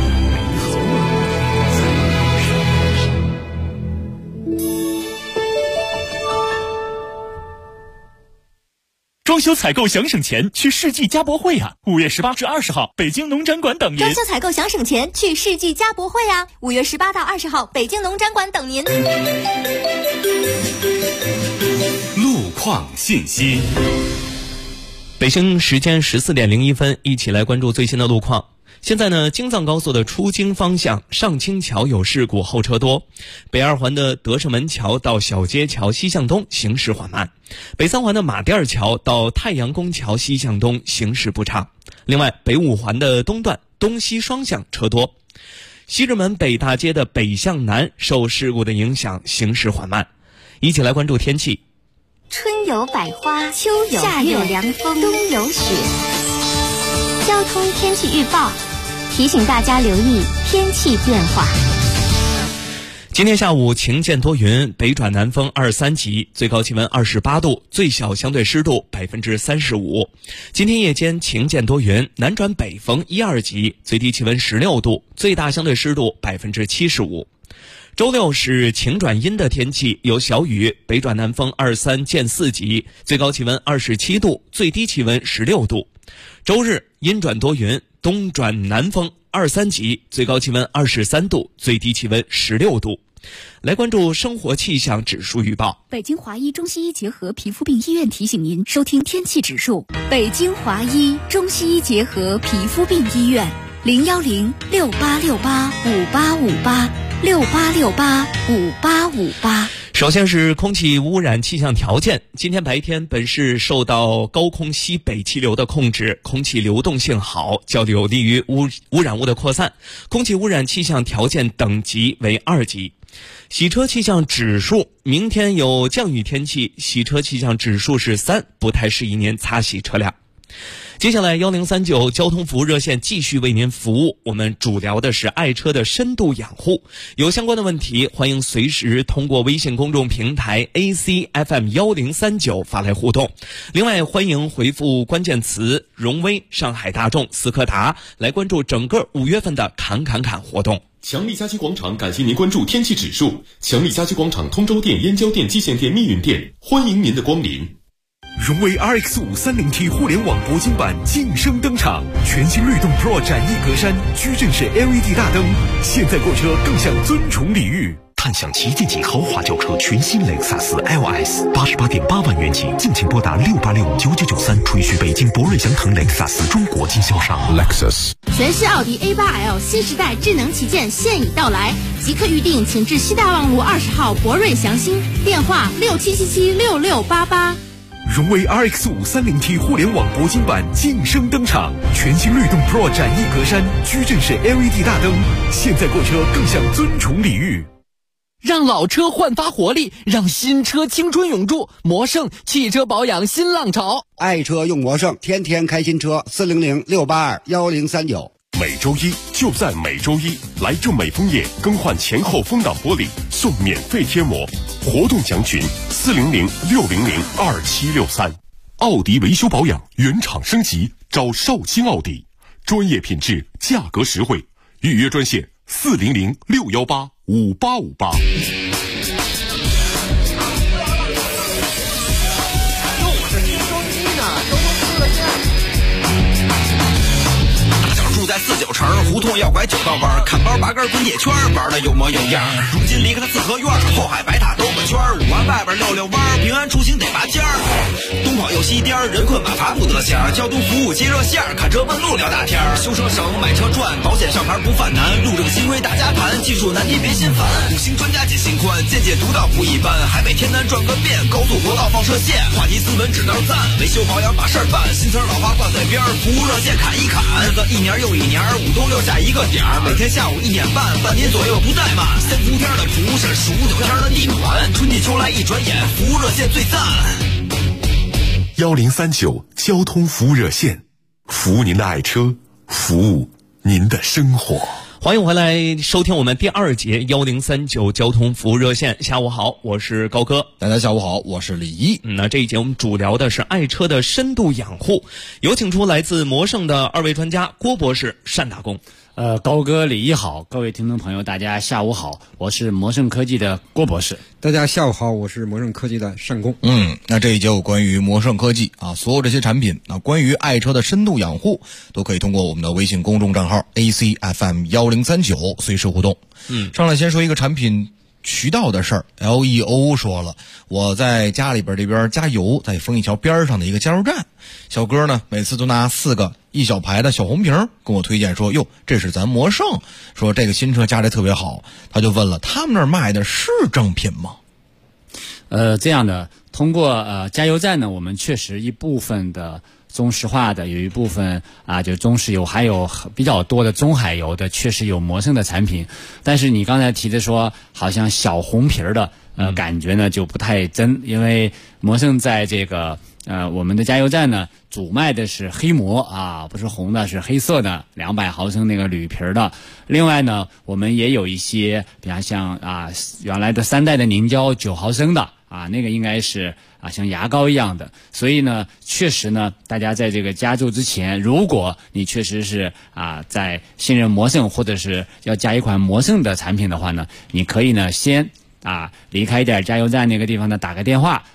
装修采购想省钱，去世纪家博会啊！5月18至20号，北京农展馆等您。 装修采购想省钱，去世纪家博会啊！5月18到20号，北京农展馆等您。 路况信息。 北京时间14点01分，一起来关注最新的路况。现在呢，京藏高速的出京方向上清桥有事故，后车多；北二环的德胜门桥到小街桥西向东行驶缓慢；北三环的马甸桥到太阳宫桥西向东行驶不畅。另外，北五环的东段东西双向车多；西直门北大街的北向南受事故的影响行驶缓慢。一起来关注天气。 春有百花，秋有夏有凉风，冬有雪。交通天气预报提醒大家留意天气变化。 今天下午晴间多云，北转南风2、3级，最高气温28度，最小相对湿度35%。今天夜间晴间多云，南转北风1、2级，最低气温16度，最大相对湿度75%。周六是晴转阴的天气，有小雨，北转南风2、3见4级，最高气温27度，最低气温16度。周日阴转多云，东转南风2、3级，最高气温23度，最低气温16度。来关注生活气象指数预报。 北京华医中西医结合皮肤病医院提醒您收听天气指数。北京华医中西医结合皮肤病医院，010-6868-5858，6868-5858。 首先是空气污染气象条件。今天白天本市受到高空西北气流的控制，空气流动性好，较有利于污染物的扩散，空气污染气象条件等级为2级。洗车气象指数，明天有降雨天气，洗车气象指数是3，不太适宜您擦洗车辆。接下来1039交通服务热线继续为您服务，我们主聊的是爱车的深度养护，有相关的问题欢迎随时通过微信公众平台 ACFM1039 发来互动。另外欢迎回复关键词荣威、上海大众、斯柯达来关注整个5月份的侃活动。 强力家居广场感谢您关注天气指数。强力家居广场通州店、燕郊店、蓟县店、密云店，欢迎您的光临。 荣威 RX530T 互联网铂金版晋升登场，全新律动 Pro 展翼格栅，矩阵式 LED 大灯，现在购车更享尊崇礼遇。 探享旗舰级豪华轿车全新雷克萨斯 LS，88.8万元起，敬请拨打686-9993，垂询北京博润祥腾雷克萨斯中国经销商。 Lexus 全系奥迪 A8L 新时代智能旗舰现已到来，即刻预定，请至西大望路20号博润祥兴，电话67776688。 荣威 RX530T 互联网铂金版晋升登场，全新律动 Pro 展翼格栅，矩阵式 LED 大灯，现在购车更享尊崇礼遇。 让老车焕发活力，让新车青春永驻。魔胜汽车保养新浪潮， 爱车用魔胜，天天开新车。400-682-1039。 每周一就在每周一，来正美枫叶更换前后风挡玻璃送免费贴膜，活动详询400-600-2763。奥迪维修保养原厂升级，找绍兴奥迪，专业品质，价格实惠，预约专线400-618-5858。 住在49城，胡同要拐9道弯，看包拔根滚铁圈，玩的有模有样。如今离开了四合院，后海白塔兜个圈，5环外边溜溜弯，平安出行得拔尖儿。东跑又西颠，人困马乏不得闲，交通服务接热线，看车问路聊大天，修车省买车赚，保险上牌不犯难，路这个新规大家谈，技术难题别心烦。5星专家解心宽，见解独到不一般，海北天南转个遍，高速国道放射线，话题斯文只能赞，维修保养把事儿办，新词老话挂嘴边，服务热线砍一砍，日子一年又一年，5冬6夏一个点儿，每天下午1点半，半年左右不怠慢。3伏天的蒲是数9天的地暖，春季秋来一转眼，服务热线最赞。 1039交通服务热线，服务您的爱车，服务您的生活。 欢迎回来收听我们第2节1039交通服务热线。下午好，我是高哥。 大家下午好，我是李一。 那这一节我们主聊的是爱车的深度养护，有请出来自魔盛的2位专家郭博士、单大工。 高哥李一好，各位听众朋友大家下午好，我是魔盛科技的郭博士。 大家下午好，我是魔盛科技的单工。 那这一节有关于魔盛科技啊，所有这些产品啊，关于爱车的深度养护，都可以通过我们的微信公众账号 ACFM1039随时互动。上来先说一个产品渠道的事儿。LEO 说了，我在家里边这边加油，在丰益桥边上的一个加油站，小哥呢每次都拿4个一小排的小红瓶跟我推荐说，哟，这是咱魔盛，说这个新车加的特别好。他就问了，他们那儿卖的是正品吗？ 这样的，通过加油站呢，我们确实一部分的中石化的，有一部分就中石油，还有比较多的中海油的，确实有魔盛的产品。但是你刚才提的说好像小红瓶的感觉呢就不太真，因为魔盛在这个我们的加油站呢主卖的是黑魔啊，不是红的，是黑色的200毫升那个铝瓶的。另外呢，我们也有一些比方像原来的3代的凝胶9毫升的那个应该是像牙膏一样的。所以呢，确实呢，大家在这个加注之前，如果你确实是在信任魔盛，或者是要加一款魔盛的产品的话呢，你可以呢先离开一点加油站那个地方呢，打个电话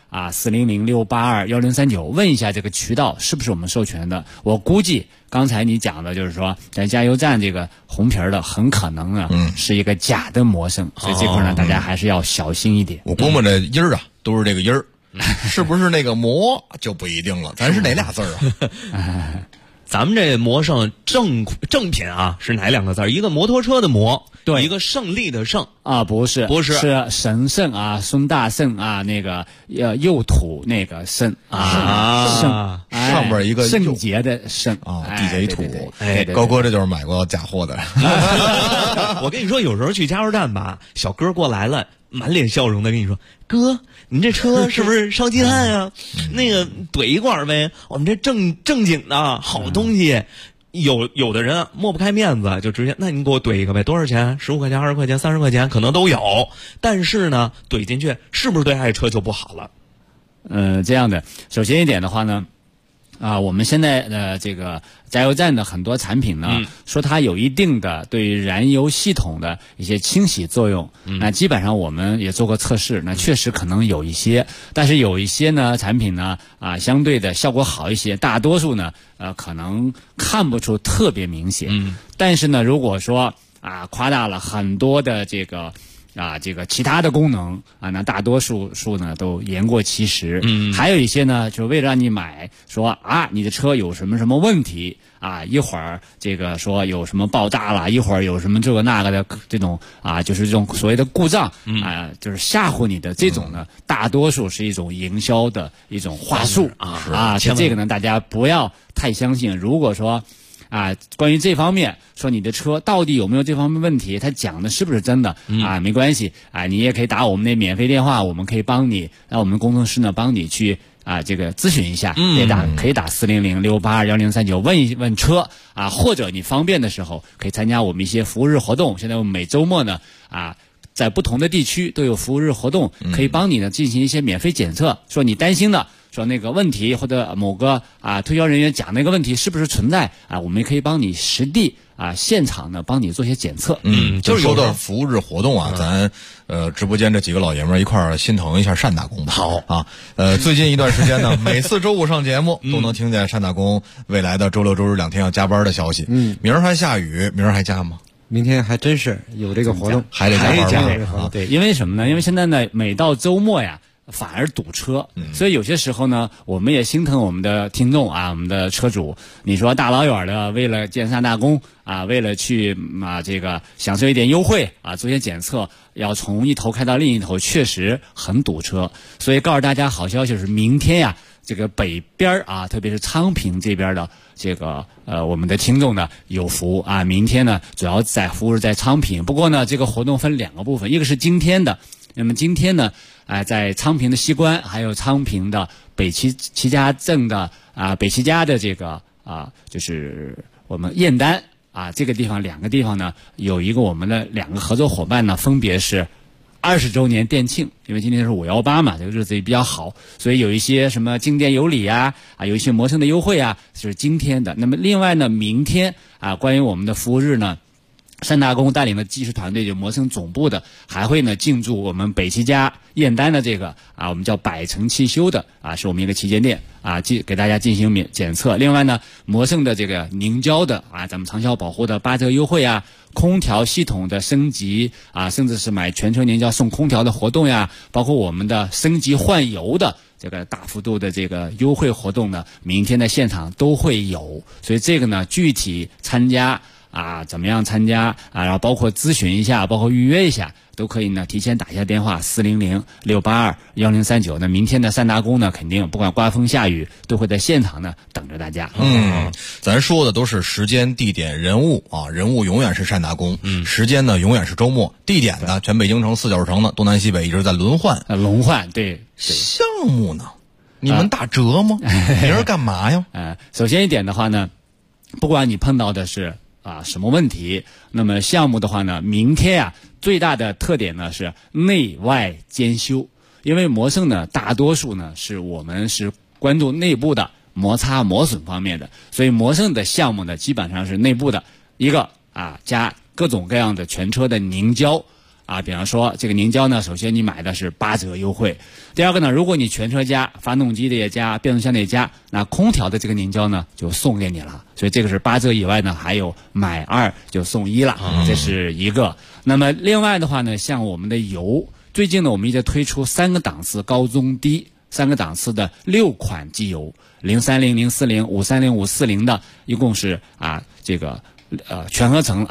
400-682-1039，问一下这个渠道是不是我们授权的。我估计刚才你讲的就是说，在加油站这个红瓶的很可能呢是一个假的魔盛，所以这块呢大家还是要小心一点。 我估摸着音儿都是这个音儿，是不是那个魔就不一定了，咱是哪俩字儿咱们这魔盛正品是哪2个字？一个摩托车的摩， 对， 一个胜利的胜不是是神圣孙大圣那个右土那个圣圣上边一个圣洁的圣地贼土。 对， 高哥这就是买过假货的。 我跟你说，有时候去加油站吧，小哥过来了，满脸笑容的跟你说，哥，您这车是不是烧鸡蛋啊？那个怼一管呗，我们这正经的好东西。有的人抹不开面子，就直接，那你给我怼一个呗，多少钱？15块钱、20块钱、30块钱，可能都有。但是呢，怼进去是不是对爱车就不好了？ 这样的，首先一点的话呢，我们现在的这个加油站的很多产品呢，说它有一定的对于燃油系统的一些清洗作用。那基本上我们也做过测试，那确实可能有一些，但是有一些呢产品呢相对的效果好一些，大多数呢可能看不出特别明显。但是呢，如果说夸大了很多的这个其他的功能那大多数呢都言过其实。还有一些呢，就为了让你买，说你的车有什么什么问题一会儿这个说有什么爆炸了，一会儿有什么这个那个的这种就是这种所谓的故障就是吓唬你的这种呢，大多数是一种营销的一种话术这个呢大家不要太相信。如果说关于这方面说你的车到底有没有这方面问题，他讲的是不是真的没关系你也可以打我们那免费电话，我们可以帮你，让我们工程师呢帮你去这个咨询一下，可以打400-682-1039问一问车啊，或者你方便的时候可以参加我们一些服务日活动。现在我们每周末呢在不同的地区都有服务日活动，可以帮你呢进行一些免费检测。说你担心的，说那个问题或者某个推销人员讲那个问题是不是存在我们可以帮你实地现场呢帮你做些检测。 就是说到服务日活动咱直播间这几个老爷们儿一块儿心疼一下单打工吧。好啊，最近一段时间呢，每次周五上节目都能听见单打工未来的周六周日2天要加班的消息。明儿还下雨，明儿还加吗？ 明天还真是有这个活动， 还得加班对，因为什么呢？因为现在呢，每到周末呀，反而堵车，所以有些时候呢，我们也心疼我们的听众我们的车主。你说大老远的为了见单打工为了去这个享受一点优惠做些检测，要从一头开到另一头，确实很堵车。所以告诉大家好消息是，明天呀，这个北边特别是昌平这边的这个我们的听众呢有福明天呢主要在服务在昌平。不过呢，这个活动分2个部分，一个是今天的，那么今天呢在昌平的西关，还有昌平的北齐家镇的北齐家的这个就是我们燕丹这个地方2个地方呢，有一个我们的2个合作伙伴呢，分别是20周年店庆，因为今天是518嘛，这个日子也比较好，所以有一些什么进店有礼有一些摩胜的优惠是今天的。那么另外呢，明天关于我们的服务日呢，单打工带领的技术团队，就摩胜总部的，还会呢进驻我们北齐家燕丹的这个我们叫百城汽修的是我们一个旗舰店给大家进行检测。另外呢，摩胜的这个凝胶的咱们长效保护的8折优惠空调系统的升级甚至是买全车凝胶送空调的活动包括我们的升级换油的这个大幅度的这个优惠活动呢，明天的现场都会有。所以这个呢，具体参加怎么样参加然后包括咨询一下，包括预约一下，都可以呢提前打一下电话400-682-1039。那明天的单打工呢，肯定不管刮风下雨，都会在现场呢等着大家。 咱说的都是时间、地点、人物人物永远是单打工，时间呢永远是周末，地点呢全北京城4角城呢东南西北一直在轮换。 对。 项目呢，你们打折吗？明儿干嘛呀？ 首先一点的话呢，不管你碰到的是什么问题，那么项目的话呢，明天最大的特点呢是内外兼修。因为摩胜呢大多数呢我们是关注内部的摩擦磨损方面的，所以摩胜的项目呢基本上是内部的一个加各种各样的全车的凝胶比方说这个凝胶呢，首先你买的是8折优惠。第二个呢，如果你全车加，发动机的也加，变速箱的也加，那空调的这个凝胶呢就送给你了。所以这个是8折以外呢，还有买2就送1了，这是一个。那么另外的话呢，像我们的油，最近呢我们一直推出3个档次高中低3个档次的6款机油，030、040、530、540的，一共是这个全合成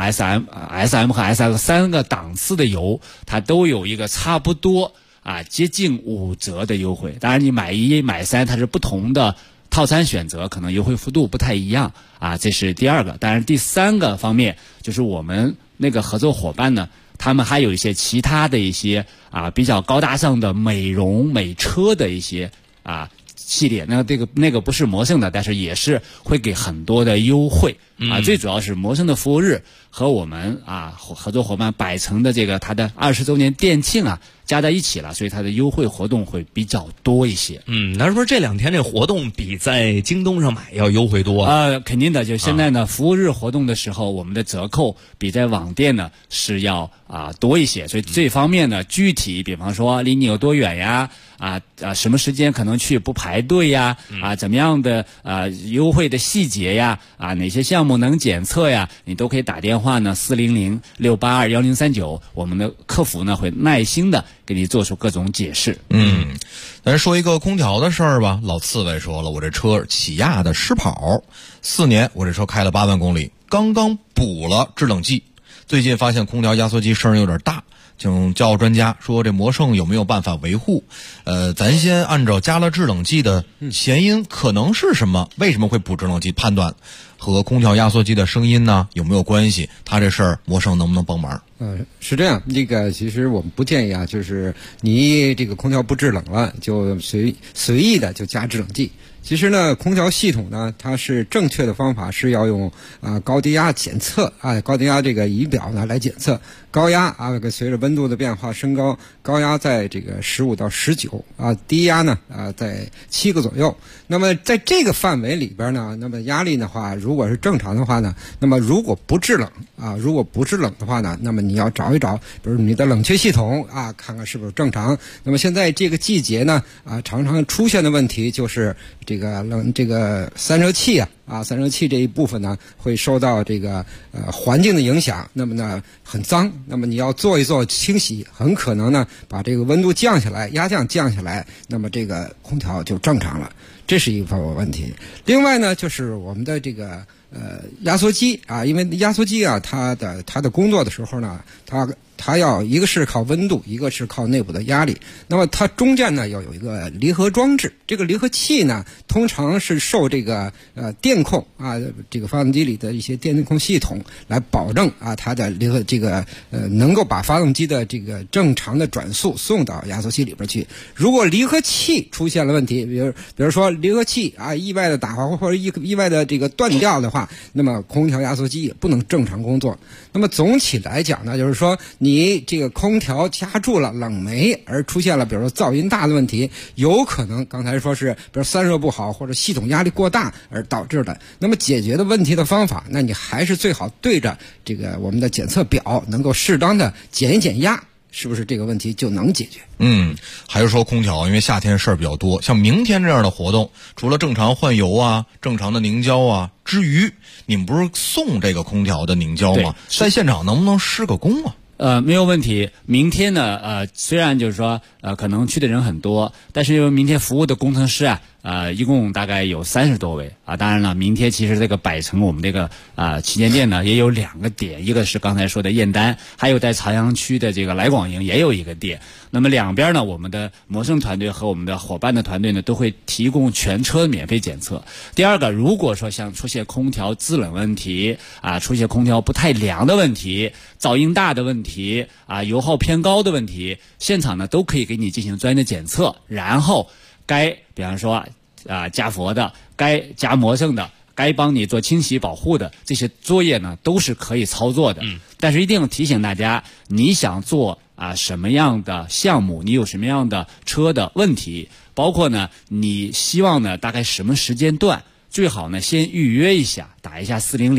SN、SM 和 SX 3个档次的油，它都有一个差不多接近5折的优惠。当然你买1买3它是不同的套餐选择，可能优惠幅度不太一样这是第2个。当然第3个方面就是我们那个合作伙伴呢，他们还有一些其他的一些比较高大上的美容美车的一些系列，那个不是摩胜的，但是也是会给很多的优惠最主要是摩胜的服务日和我们合作伙伴百城的这个它的20周年店庆加在一起了，所以它的优惠活动会比较多一些。 那是不是这2天这活动比在京东上买要优惠多肯定的，就现在呢服务日活动的时候，我们的折扣比在网店呢是要多一些。所以这方面呢，具体比方说离你有多远呀什么时间可能去不排队呀怎么样的优惠的细节呀哪些项目能检测呀，你都可以打电话呢400-682-1039，我们的客服呢会耐心的给你做出各种解释。 咱说一个空调的事儿吧。老刺猬说了，我这车起亚的狮跑4年，我这车开了8万公里，刚刚补了制冷剂，最近发现空调压缩机声有点大， 请教专家说这魔圣有没有办法维护？咱先按照加了制冷剂的前因可能是什么，为什么会补制冷剂，判断和空调压缩机的声音呢有没有关系？他这事儿魔圣能不能帮忙？ 是这样，这个其实我们不建议啊，就是你这个空调不制冷了，就随意的就加制冷剂。其实呢，空调系统呢，它是正确的方法是要用高低压检测高低压这个仪表呢来检测高压随着温度的变化升高，高压在这个15到19低压呢在7个左右。那么在这个范围里边呢，那么压力的话，如果是正常的话呢，那么如果不制冷的话呢，那么你要找一找，比如你的冷却系统看看是不是正常。那么现在这个季节呢常常出现的问题就是这个散热器散热器这一部分呢会受到这个环境的影响，那么呢很脏，那么你要做一做清洗，很可能呢把这个温度降下来，压降降下来，那么这个空调就正常了，这是一个问题。另外呢就是我们的这个压缩机因为压缩机它的工作的时候呢，它要一个是靠温度，一个是靠内部的压力。那么它中间呢要有一个离合装置，这个离合器呢通常是受这个电控这个发动机里的一些电控系统来保证它的离合能够把发动机的这个正常的转速送到压缩机里边去。如果离合器出现了问题，比如说离合器意外的打滑或者意外的这个断掉的话，那么空调压缩机也不能正常工作。那么总体来讲呢，就是说你这个空调加注了冷媒而出现了比如说噪音大的问题，有可能刚才说是比如散热不好或者系统压力过大而导致的。那么解决的问题的方法，那你还是最好对着这个我们的检测表能够适当的减一减压，是不是这个问题就能解决？ 还是说空调，因为夏天事儿比较多，像明天这样的活动，除了正常换油正常的凝胶之余，你们不是送这个空调的凝胶吗？在现场能不能施个工没有问题。明天呢虽然就是说可能去的人很多，但是因为明天服务的工程师一共大概有30多位当然了，明天其实这个百城我们这个旗舰店呢也有2个点，一个是刚才说的燕丹，还有在朝阳区的这个来广营也有一个店。那么两边呢，我们的魔圣团队和我们的伙伴的团队呢都会提供全车免费检测。第二个，如果说像出现空调制冷问题出现空调不太凉的问题，噪音大的问题油耗偏高的问题，现场呢都可以给你进行专业的检测，然后比方说加氟的，该加魔圣的，该帮你做清洗保护的这些作业呢都是可以操作的。但是一定要提醒大家，你想做什么样的项目，你有什么样的车的问题，包括呢你希望呢大概什么时间段，最好呢先预约一下，打一下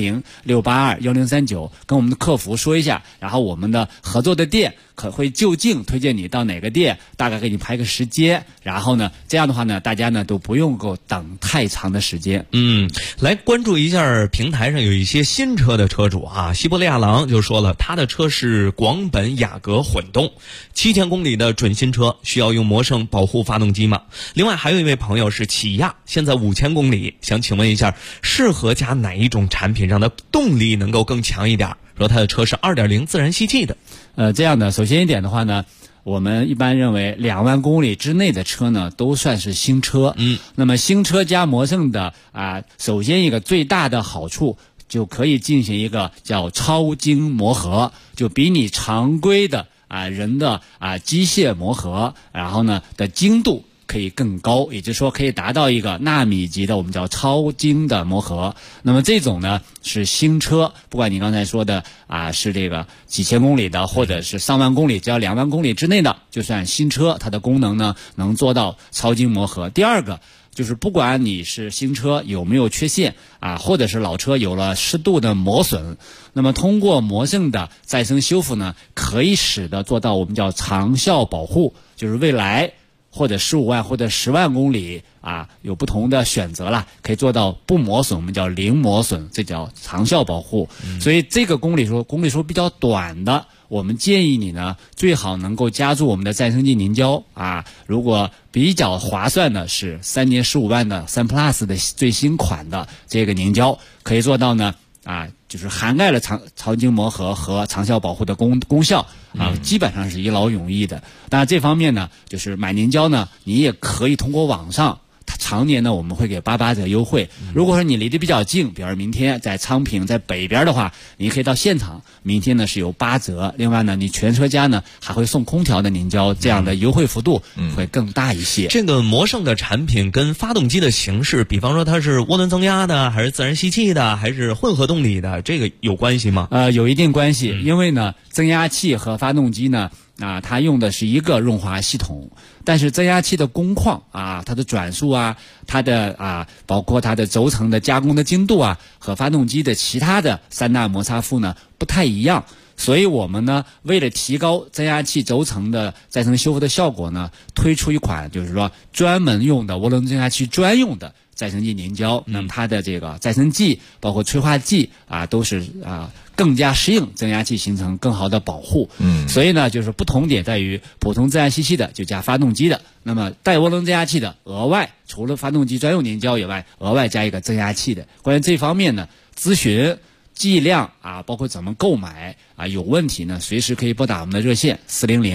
400-682-1039，跟我们的客服说一下，然后我们的合作的店可会就近推荐你到哪个店，大概给你排个时间，然后呢这样的话呢大家呢都不用够等太长的时间。 来关注一下平台上有一些新车的车主西伯利亚狼就说了，他的车是广本雅阁混动，7000公里的准新车，需要用魔圣保护发动机吗？另外还有一位朋友是起亚，现在5000公里，想请问一下适合加哪一种产品让它动力能够更强一点？说他的车是2.0自然吸气的。 这样的，首先一点的话呢，我们一般认为2万公里之内的车呢都算是新车。那么新车加魔圣的首先一个最大的好处，就可以进行一个叫超精磨合，就比你常规的人的机械磨合，然后呢的精度可以更高，也就是说可以达到一个纳米级的我们叫超精的磨合。那么这种呢是新车，不管你刚才说的是这个几千公里的，或者是上万公里，只要2万公里之内的就算新车，它的功能呢能做到超精磨合。第二个就是不管你是新车有没有缺陷或者是老车有了适度的磨损，那么通过魔圣的再生修复呢，可以使得做到我们叫长效保护，就是未来或者15万或者10万公里有不同的选择了，可以做到不磨损，我们叫零磨损，这叫长效保护。所以这个公里数比较短的，我们建议你呢最好能够加注我们的再生剂凝胶如果比较划算的是3年15万的3 Plus 的最新款的这个凝胶，可以做到呢就是涵盖了超筋膜核和长效保护的功效基本上是一劳永逸的。当然这方面呢，就是买凝胶呢，你也可以通过网上。常年呢，我们会给88折优惠。如果说你离得比较近，比如明天在昌平，在北边的话，你可以到现场。明天呢是有8折，另外呢，你全车家呢还会送空调的凝胶，这样的优惠幅度会更大一些。 这个魔圣的产品跟发动机的形式，比方说它是涡轮增压的，还是自然吸气的，还是混合动力的，这个有关系吗？ 有一定关系，因为呢，增压器和发动机呢。它用的是一个润滑系统，但是增压器的工况它的转速它的包括它的轴承的加工的精度和发动机的其他的3大摩擦副呢不太一样，所以我们呢为了提高增压器轴承的再生修复的效果呢，推出一款就是说专门用的涡轮增压器专用的再生剂凝胶。那么它的这个再生剂包括催化剂都是更加适应增压器形成更好的保护。所以呢，就是不同点在于普通自然吸气的就加发动机的，那么带涡轮增压器的额外除了发动机专用凝胶以外，额外加一个增压器的。关于这方面呢，咨询剂量包括怎么购买有问题呢，随时可以拨打我们的热线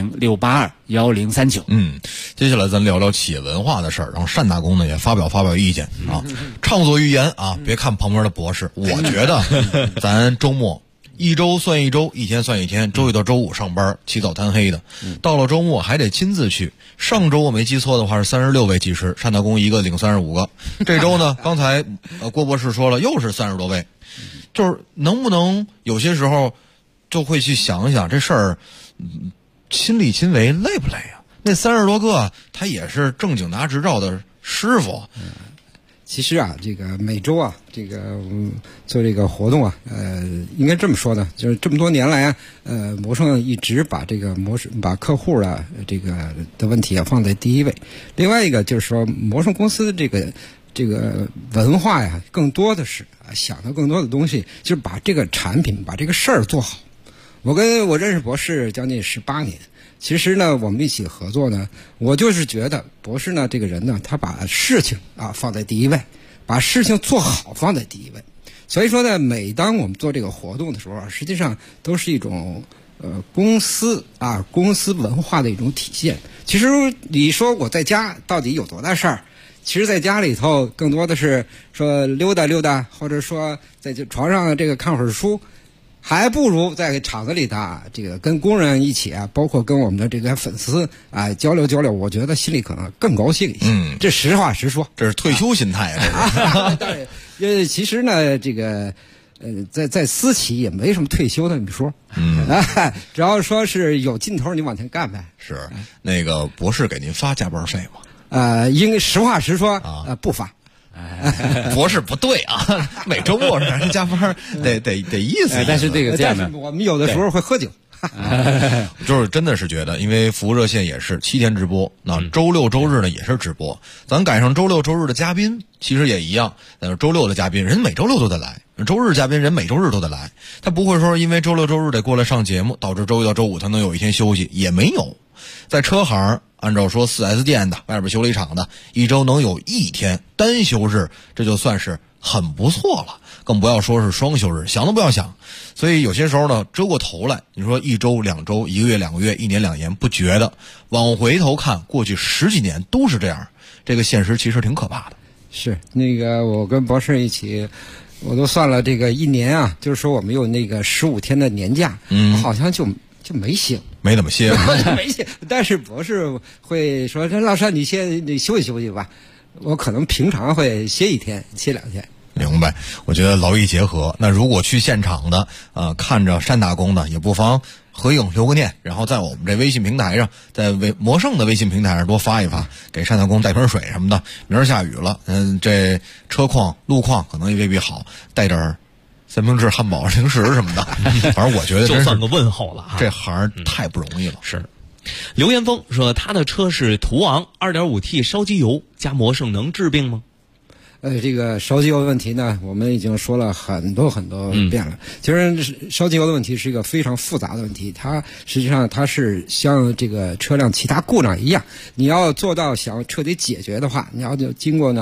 400-682-1039。 接下来咱聊聊企业文化的事儿，让单大公呢也发表意见畅所欲言别看旁边的博士，我觉得咱周末一周算一周，一天算一天，周一到周五上班起早贪黑的，到了周末还得亲自去。上周我没记错的话是36位技师，单大公一个领35个。这周呢，刚才郭博士说了，又是30多位。就是能不能有些时候就会去想一想这事儿，亲力亲为累不累啊？那30多个他也是正经拿执照的师傅。 其实这个每周这个做这个活动应该这么说呢，就是这么多年来魔圣一直把这个把客户这个的问题放在第一位。另外一个就是说，魔圣公司这个文化更多的是想的更多的东西，就是把这个产品把这个事儿做好。我认识博士将近18年，其实呢我们一起合作呢，我就是觉得博士呢这个人呢，他把事情放在第一位，把事情做好放在第一位。所以说呢，每当我们做这个活动的时候实际上都是一种公司文化的一种体现。其实你说我在家到底有多大事儿？其实在家里头更多的是说溜达溜达，或者说在床上这个看会儿书，还不如在厂子里这个跟工人一起包括跟我们的这个粉丝交流交流，我觉得心里可能更高兴一些。这实话实说， 这是退休心态其实呢，这个在私企也没什么退休的你说，只要说是有劲头，你往前干呗。 是那个博士给您发加班费吗？ 应该实话实说不发。 博士不对每周末让人加班得意思。 但是这样的， 我们有的时候会喝酒。 就是真的是觉得，因为服务热线也是7天直播，那周六周日呢也是直播，咱赶上周六周日的嘉宾其实也一样，周六的嘉宾人每周六都得来，周日嘉宾人每周日都得来，他不会说因为周六周日得过来上节目导致周一到周五他能有一天休息，也没有。在车行按照说 4S 店的外边修理厂的一周能有1天单休日，这就算是很不错了，更不要说是双休日，想都不要想。所以有些时候呢，折过头来，你说1周2周1个月2个月1年2年不觉得，往回头看过去10几年都是这样，这个现实其实挺可怕的。 是那个我跟博士一起，我都算了这个1年就是说我们有那个15天的年假，好像就没歇， 没怎么歇没歇。但是博士会说：“老师，你休息休息吧。”我可能平常会歇1天，歇2天。 明白，我觉得劳逸结合。那如果去现场的，看着单大公的，也不妨合影留个念，然后在我们这微信平台上，在魔圣的微信平台上多发一发，给单大公带瓶水什么的。明儿下雨了，这车况路况可能也未必好，带点三明治、汉堡、零食什么的。反正我觉得就算个问候了， 这行太不容易了。 是。刘元峰说他的车是途昂 2.5T 烧机油，加魔圣能治病吗？ 这个烧机油的问题呢，我们已经说了很多遍了。其实烧机油的问题是一个非常复杂的问题，它实际上它是像这个车辆其他故障一样，你要做到想彻底解决的话，你要就经过呢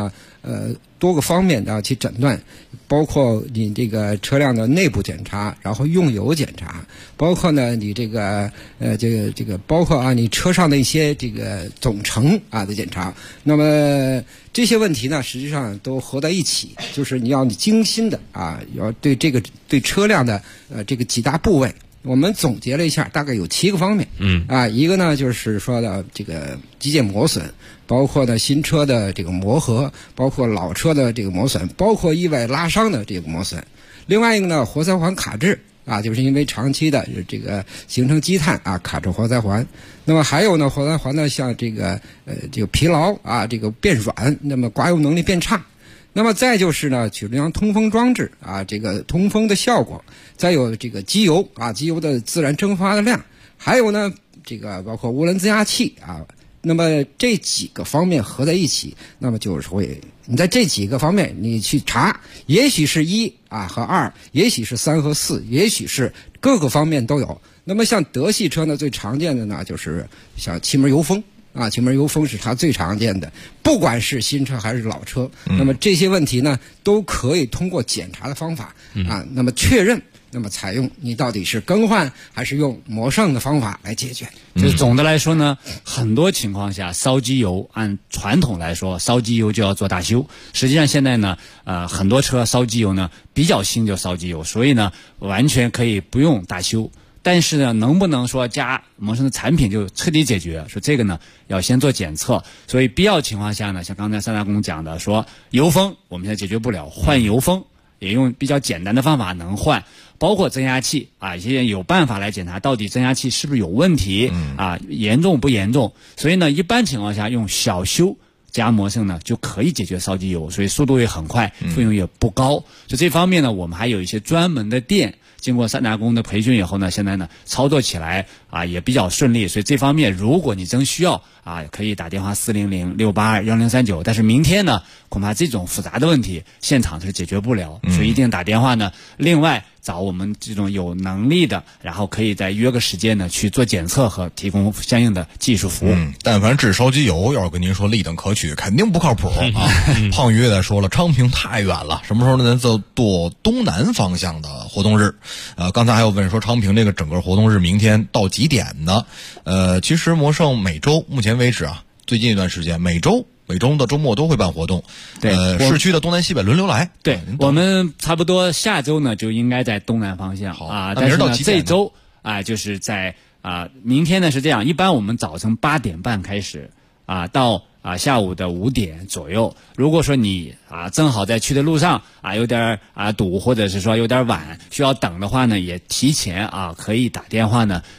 多个方面的去诊断，包括你这个车辆的内部检查，然后用油检查，包括呢你这个包括你车上的一些这个总成的检查。那么这些问题呢，实际上都合在一起，就是你精心的要对车辆的这个几大部位。我们总结了一下，大概有7个方面。一个呢就是说的这个机械磨损，包括呢新车的这个磨合，包括老车的这个磨损，包括意外拉伤的这个磨损。另外一个呢，活塞环卡滞就是因为长期的这个形成积碳卡住活塞环。那么还有呢，活塞环呢像这个疲劳这个变软，那么刮油能力变差。那么再就是呢，取这样通风装置这个通风的效果，再有这个机油机油的自然蒸发的量，还有呢这个包括涡轮增压器那么这几个方面合在一起，那么就是会你在这几个方面你去查，也许是1和2，也许是3和4，也许是各个方面都有。那么像德系车呢，最常见的呢就是像气门油封。气门油封是它最常见的，不管是新车还是老车，那么这些问题呢，都可以通过检查的方法那么确认，那么采用你到底是更换还是用磨剩的方法来解决。 就总的来说呢，很多情况下烧机油，按传统来说，烧机油就要做大修。实际上现在呢，很多车烧机油呢比较新就烧机油，所以呢，完全可以不用大修。但是呢，能不能说加磨剩的产品就彻底解决？说这个呢，要先做检测。所以必要情况下呢，像刚才三大公讲的，说油封我们现在解决不了，换油封也用比较简单的方法能换。包括增压器一些人有办法来检查到底增压器是不是有问题严重不严重。所以呢，一般情况下用小修加磨剩呢就可以解决烧机油，所以速度也很快，费用也不高。就这方面呢，我们还有一些专门的店。经过三大工的培训以后呢，现在呢操作起来也比较顺利，所以这方面如果你真需要可以打电话400-682-1039，但是明天呢恐怕这种复杂的问题现场是解决不了，所以一定打电话呢，另外找我们这种有能力的，然后可以再约个时间呢去做检测和提供相应的技术服务。 但凡只烧机油，要是跟您说立等可取，肯定不靠谱胖鱼也在说了，昌平太远了，什么时候呢？就做东南方向的活动日。刚才还有问说昌平这个整个活动日明天到几点呢？其实磨剩每周目前为止最近一段时间每周的周末都会办活动。 对， 市区的东南西北轮流来。 对，我们差不多下周呢就应该在东南方向但是呢这周就是在明天呢是这样，一般我们早晨8点半开始到下午的5点左右。如果说你正好在去的路上有点堵，或者是说有点晚需要等的话呢，也提前可以打电话呢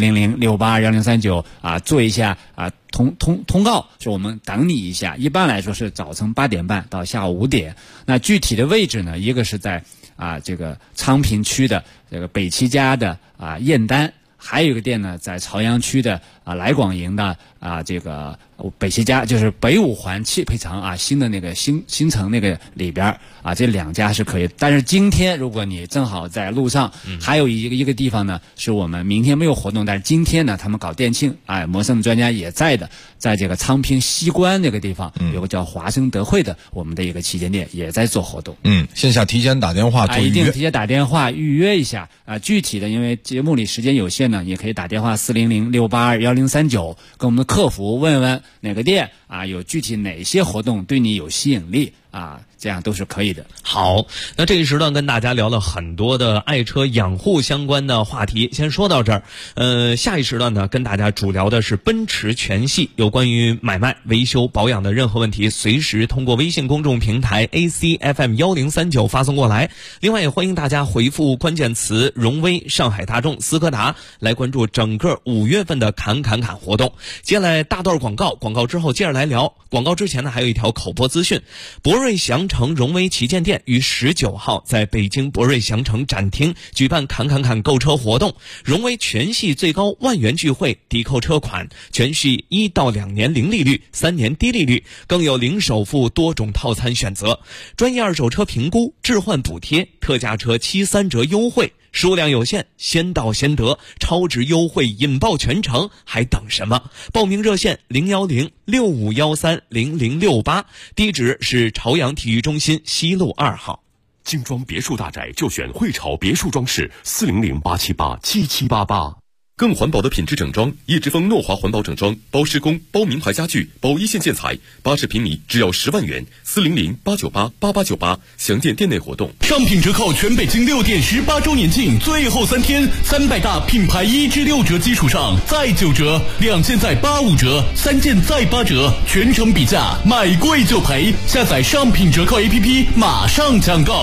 400-682-1039做一下通告，说我们等你一下。一般来说是早晨8点半到下午5点。那具体的位置呢，一个是在这个昌平区的这个北七家的燕丹，还有一个店呢在朝阳区的来广营的这个北七家，就是北五环汽配城新的那个新城那个里边这2家是可以。但是今天如果你正好在路上，还有一个地方呢是我们明天没有活动，但是今天呢他们搞店庆磨剩专家也在的，在这个昌平西关那个地方有个叫华生德惠的我们的一个旗舰店也在做活动。 线下提前打电话做预约， 一定提前打电话预约一下具体的因为节目里时间有限呢，也可以打电话400-682-1039跟我们的客服问问哪个店有具体哪些活动对你有吸引力这样都是可以的。 好，那这一时段跟大家聊了很多的爱车养护相关的话题，先说到这儿。下一时段呢，跟大家主聊的是奔驰全系有关于买卖、维修、保养的任何问题，随时通过微信公众平台 ACFM1039 发送过来。另外也欢迎大家回复关键词荣威、上海大众、斯柯达来关注整个5月份的侃活动。接下来大段广告之后接着来聊。广告之前呢，还有一条口播资讯。博瑞祥城荣威旗舰店于19号在北京博瑞祥城展厅举办侃购车活动，荣威全系最高10000元钜惠抵扣车款，全系1到2年零利率，3年低利率，更有零首付多种套餐选择，专业二手车评估、置换补贴，特价车7、3折优惠。 数量有限，先到先得，超值优惠引爆全城，还等什么？报名热线010-6513-0068，地址是朝阳体育中心西路2号。 精装别墅大宅就选汇潮别墅装饰，400-878-7788。更环保的品质整装，一直风诺华环保整装，包施工、包名牌家具、包一线建材，80平米只要10万元，400-898-8898，详见店内活动。 上品折扣全北京6店18周年庆最后3天，300大品牌1至6折基础上再9折，2件再85折，3件再8折，全程比价，买贵就赔。下载上品折扣 APP， 马上抢购。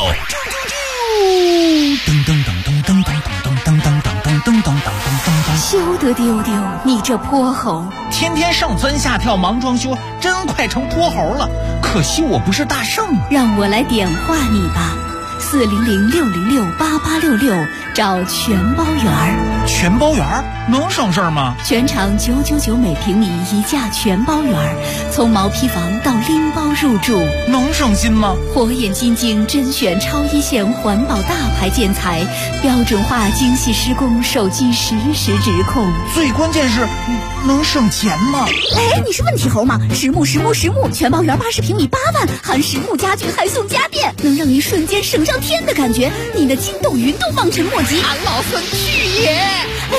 噔噔噔噔噔噔噔噔噔噔噔噔噔噔。 休得丢丢，你这泼猴！ 天天上蹿下跳忙装修，真快成泼猴了。可惜我不是大圣， 让我来点化你吧。400-606-8866，找全包园。 全包园能省事儿吗？ 全场999每平米一价全包园，从毛坯房到拎包入住， 能省心吗？ 火眼金睛甄选超一线环保大牌建材，标准化精细施工，手机实时直控。 最关键是能省钱吗？ 哎，你是问题猴吗？实木全包园80平米8万，含实木家具还送家电，能让你瞬间省上天的感觉。你的筋斗云都望尘莫及。 俺老孙去也！ 哎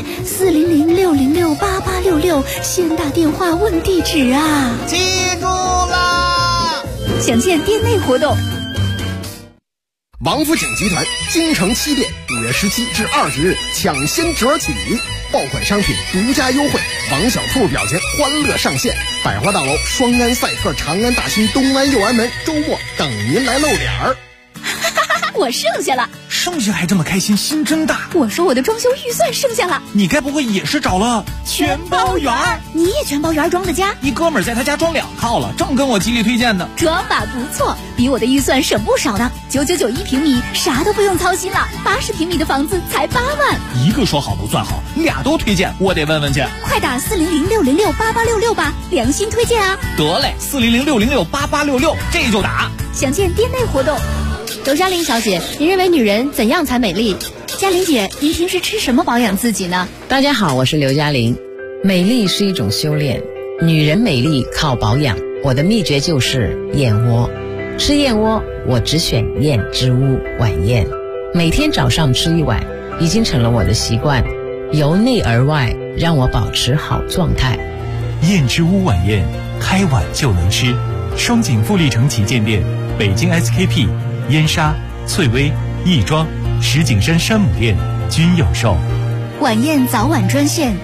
，400-606-8866，先打电话问地址啊！ 记住啦！ 详见店内活动。 王府井集团京城7店5月17至20日抢先折起，爆款商品独家优惠，王小兔表情欢乐上线。百花大楼双安赛特长安大兴东安右安门周末等您来露脸儿。 我剩下了， 剩下还这么开心，心真大。 我说我的装修预算剩下了， 你该不会也是找了全包园？你也全包园装的家？ 一哥们儿在他家装2套了，正跟我极力推荐呢。 装法不错，比我的预算省不少的，999一平米，啥都不用操心了。80平米的房子才8万。 一个说好不算好，俩都推荐，我得问问去。 快打400-606-8866吧，良心推荐啊！ 得嘞，400-606-8866，这就打。 详见店内活动。 刘嘉玲小姐，您认为女人怎样才美丽？ 嘉玲姐，您平时吃什么保养自己呢？ 大家好，我是刘嘉玲。美丽是一种修炼，女人美丽靠保养。我的秘诀就是燕窝。吃燕窝，我只选燕之屋晚宴，每天早上吃1碗，已经成了我的习惯，由内而外让我保持好状态。 燕之屋晚宴，开碗就能吃。双井富力城旗舰店、北京 SKP、燕莎、翠微、亦庄、石景山山姆店均有售。 晚宴早晚专线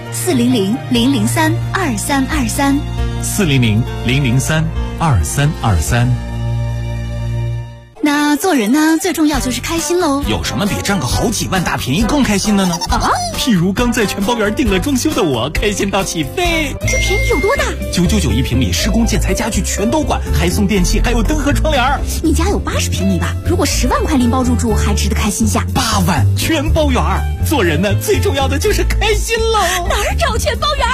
400-003-2323。 400-003-2323。 那做人呢，最重要就是开心喽。 有什么比占个好几万大便宜更开心的呢？ 啊， 譬如刚在全包园订了装修的我，开心到起飞。 这便宜有多大 ？999一平米，施工建材家具全都管，还送电器，还有灯和窗帘。 你家有80平米吧？如果10万块拎包入住，还值得开心下。 8万全包园，做人呢，最重要的就是开心喽。 哪儿找全包园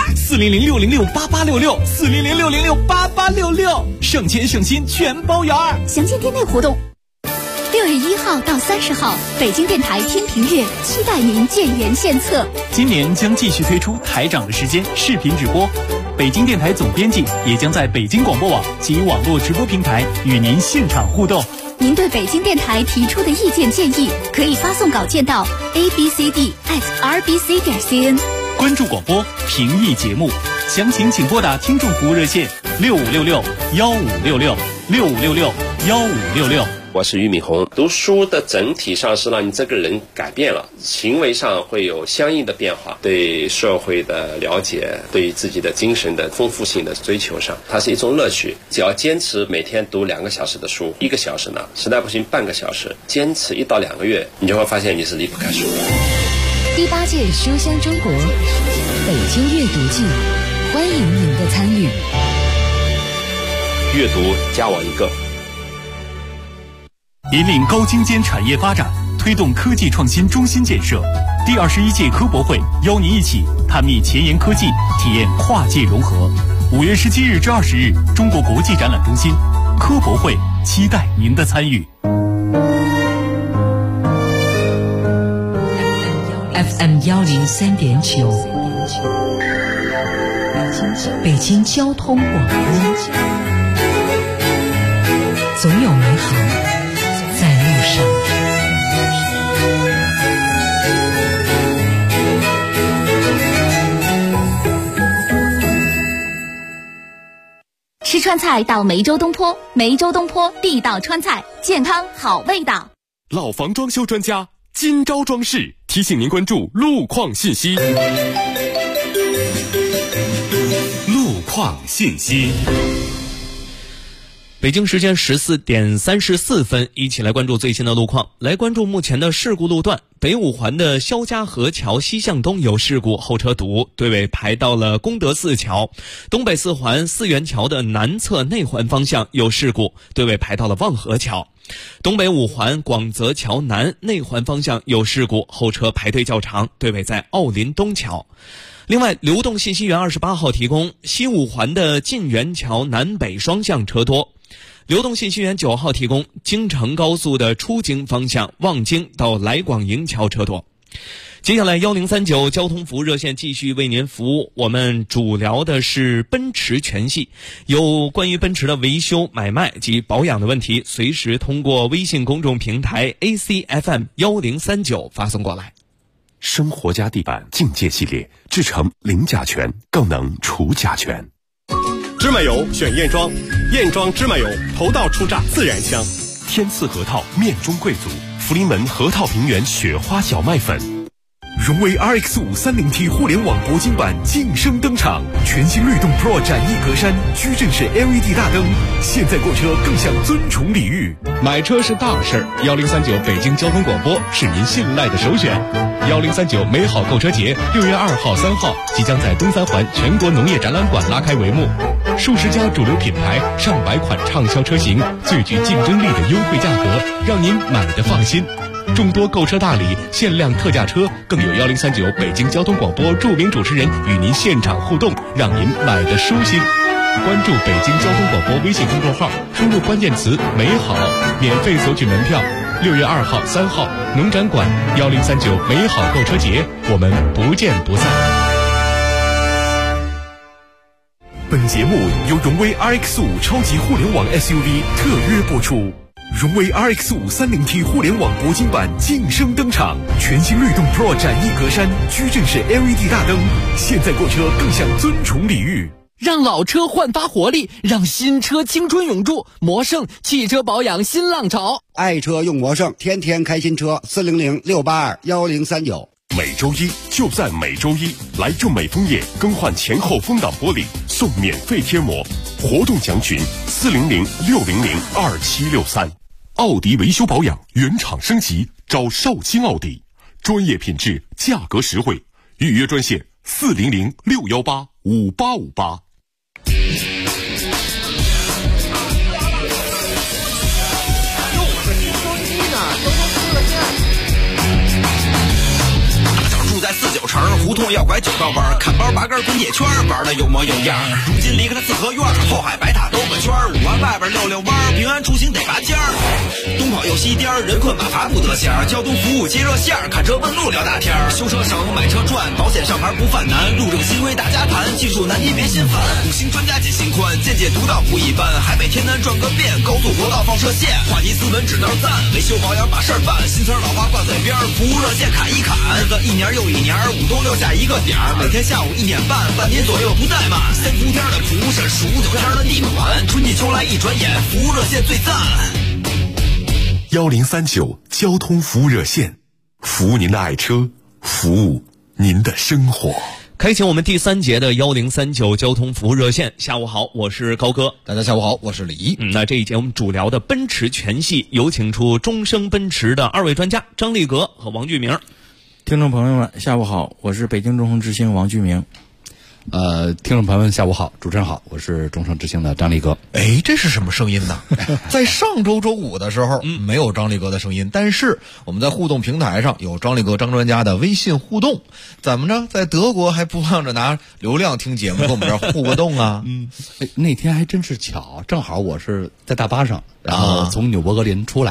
？400-606-8866，400-606-8866，省钱省心全包园。 详见店内活动。6月1号到30号，北京电台天平月，期待您建言献策。 今年将继续推出台长的时间视频直播，北京电台总编辑也将在北京广播网及网络直播平台与您现场互动。 您对北京电台提出的意见建议，可以发送稿件到 abcd@rbc.cn。 关注广播，评议节目，详情请拨打听众服务热线6566-1566，6566-1566。 我是俞敏洪。读书的整体上是让你这个人改变了，行为上会有相应的变化，对社会的了解，对于自己的精神的丰富性的追求上，它是一种乐趣。只要坚持每天读2个小时的书，1个小时呢，实在不行半个小时，坚持1到2个月，你就会发现你是离不开书的。 第8届书香中国北京阅读季，欢迎您的参与。 阅读加我1个。 引领高精尖产业发展，推动科技创新中心建设。第21届科博会邀您一起探秘前沿科技，体验跨界融合。5月17日至20日，中国国际展览中心科博会，期待您的参与。 103.9，北京交通广播，总有美好在路上。 吃川菜到梅州东坡，梅州东坡地道川菜，健康好味道。 老房装修专家金招装饰提醒您关注路况信息。路况信息。 北京时间14点34分，一起来关注最新的路况。来关注目前的事故路段：北五环的肖家河桥西向东有事故，后车堵，队尾排到了功德寺桥；东北四环四元桥的南侧内环方向有事故，队尾排到了望河桥；东北五环广泽桥南内环方向有事故，后车排队较长，队尾在奥林东桥。另外，流动信息源28号提供，西五环的晋源桥南北双向车多。流动信息源9号提供，京承高速的出京方向望京到来广营桥车多。接下来1039交通服务热线继续为您服务，我们主聊的是奔驰全系，有关于奔驰的维修、买卖及保养的问题，随时通过微信公众平台 ACFM1039 发送过来。 生活家地板境界系列，制成零甲醛，更能除甲醛。 芝麻油选燕庄，燕庄芝麻油头道出榨自然香。 天赐核桃面中贵族，福临门核桃平原雪花小麦粉。荣威 RX5 30T 互联网铂金版晋升登场，全新律动 Pro 展翼格栅，矩阵式 LED 大灯，现在购车更享尊崇礼遇。 买车是大事儿，1039北京交通广播是您信赖的首选。1039美好购车节6月2号、3号即将在东三环全国农业展览馆拉开帷幕，数十家主流品牌、上百款畅销车型，最具竞争力的优惠价格，让您买得放心。众多购车大礼、限量特价车，更有1039北京交通广播著名主持人与您现场互动，让您买得舒心。关注北京交通广播微信公众号，输入关键词美好，免费索取门票。6月2号、3号农展馆1039美好购车节，我们不见不散。 本节目由荣威 RX5 超级互联网 SUV 特约播出。荣威 RX5 30T 互联网铂金版晋升登场，全新律动 Pro 展翼格栅，矩阵式 LED 大灯，现在购车更享尊崇礼遇。 让老车焕发活力，让新车青春永驻。魔胜汽车保养新浪潮， 爱车用魔胜，天天开新车。400-682-1039。 每周一就在每周一，来众美枫叶更换前后风挡玻璃送免费贴膜，活动详询400-600-2763。奥迪维修保养原厂升级，找绍兴奥迪，专业品质，价格实惠，预约专线400-618-5858。 在49城胡同要拐9道弯，看包拔根滚铁圈，玩的有模有样。如今离开了四合院，后海白塔兜个圈，5环外边溜溜弯，平安出行得拔尖儿。东跑又西颠，人困马乏不得闲儿。交通服务接热线，看车问路聊大天儿。修车省，买车赚，保险上牌不犯难。路政新规大家谈，技术难题别心烦。5星专家解心宽，见解独到不一般。海北天南转个遍，高速国道放射线，话题斯文只能赞。维修保养把事儿办，新词老话挂嘴边，服务热线砍一砍。日子一年又一年，5东6下一个点儿，每天下午1点半，半年左右不怠慢。3伏天的蒲是数9天的地暖，春季秋来一转眼，服务热线最赞。 1039交通服务热线，服务您的爱车，服务您的生活。 开启我们第3节的1039交通服务热线。下午好，我是高哥。 大家下午好，我是李。 那这一节我们主聊的奔驰全系，有请出终生奔驰的2位专家张立革和王巨明。 听众朋友们下午好，我是北京中恒之星王巨明。 听众朋友们下午好，主持人好，我是中盛之星的张立革。 哎，这是什么声音呢？在上周周五的时候没有张立革的声音，但是我们在互动平台上有张立革张专家的微信互动。怎么着，在德国还不忘着拿流量听节目跟我们这儿互个动啊？ 那天还真是巧，正好我是在大巴上，然后从纽博格林出来，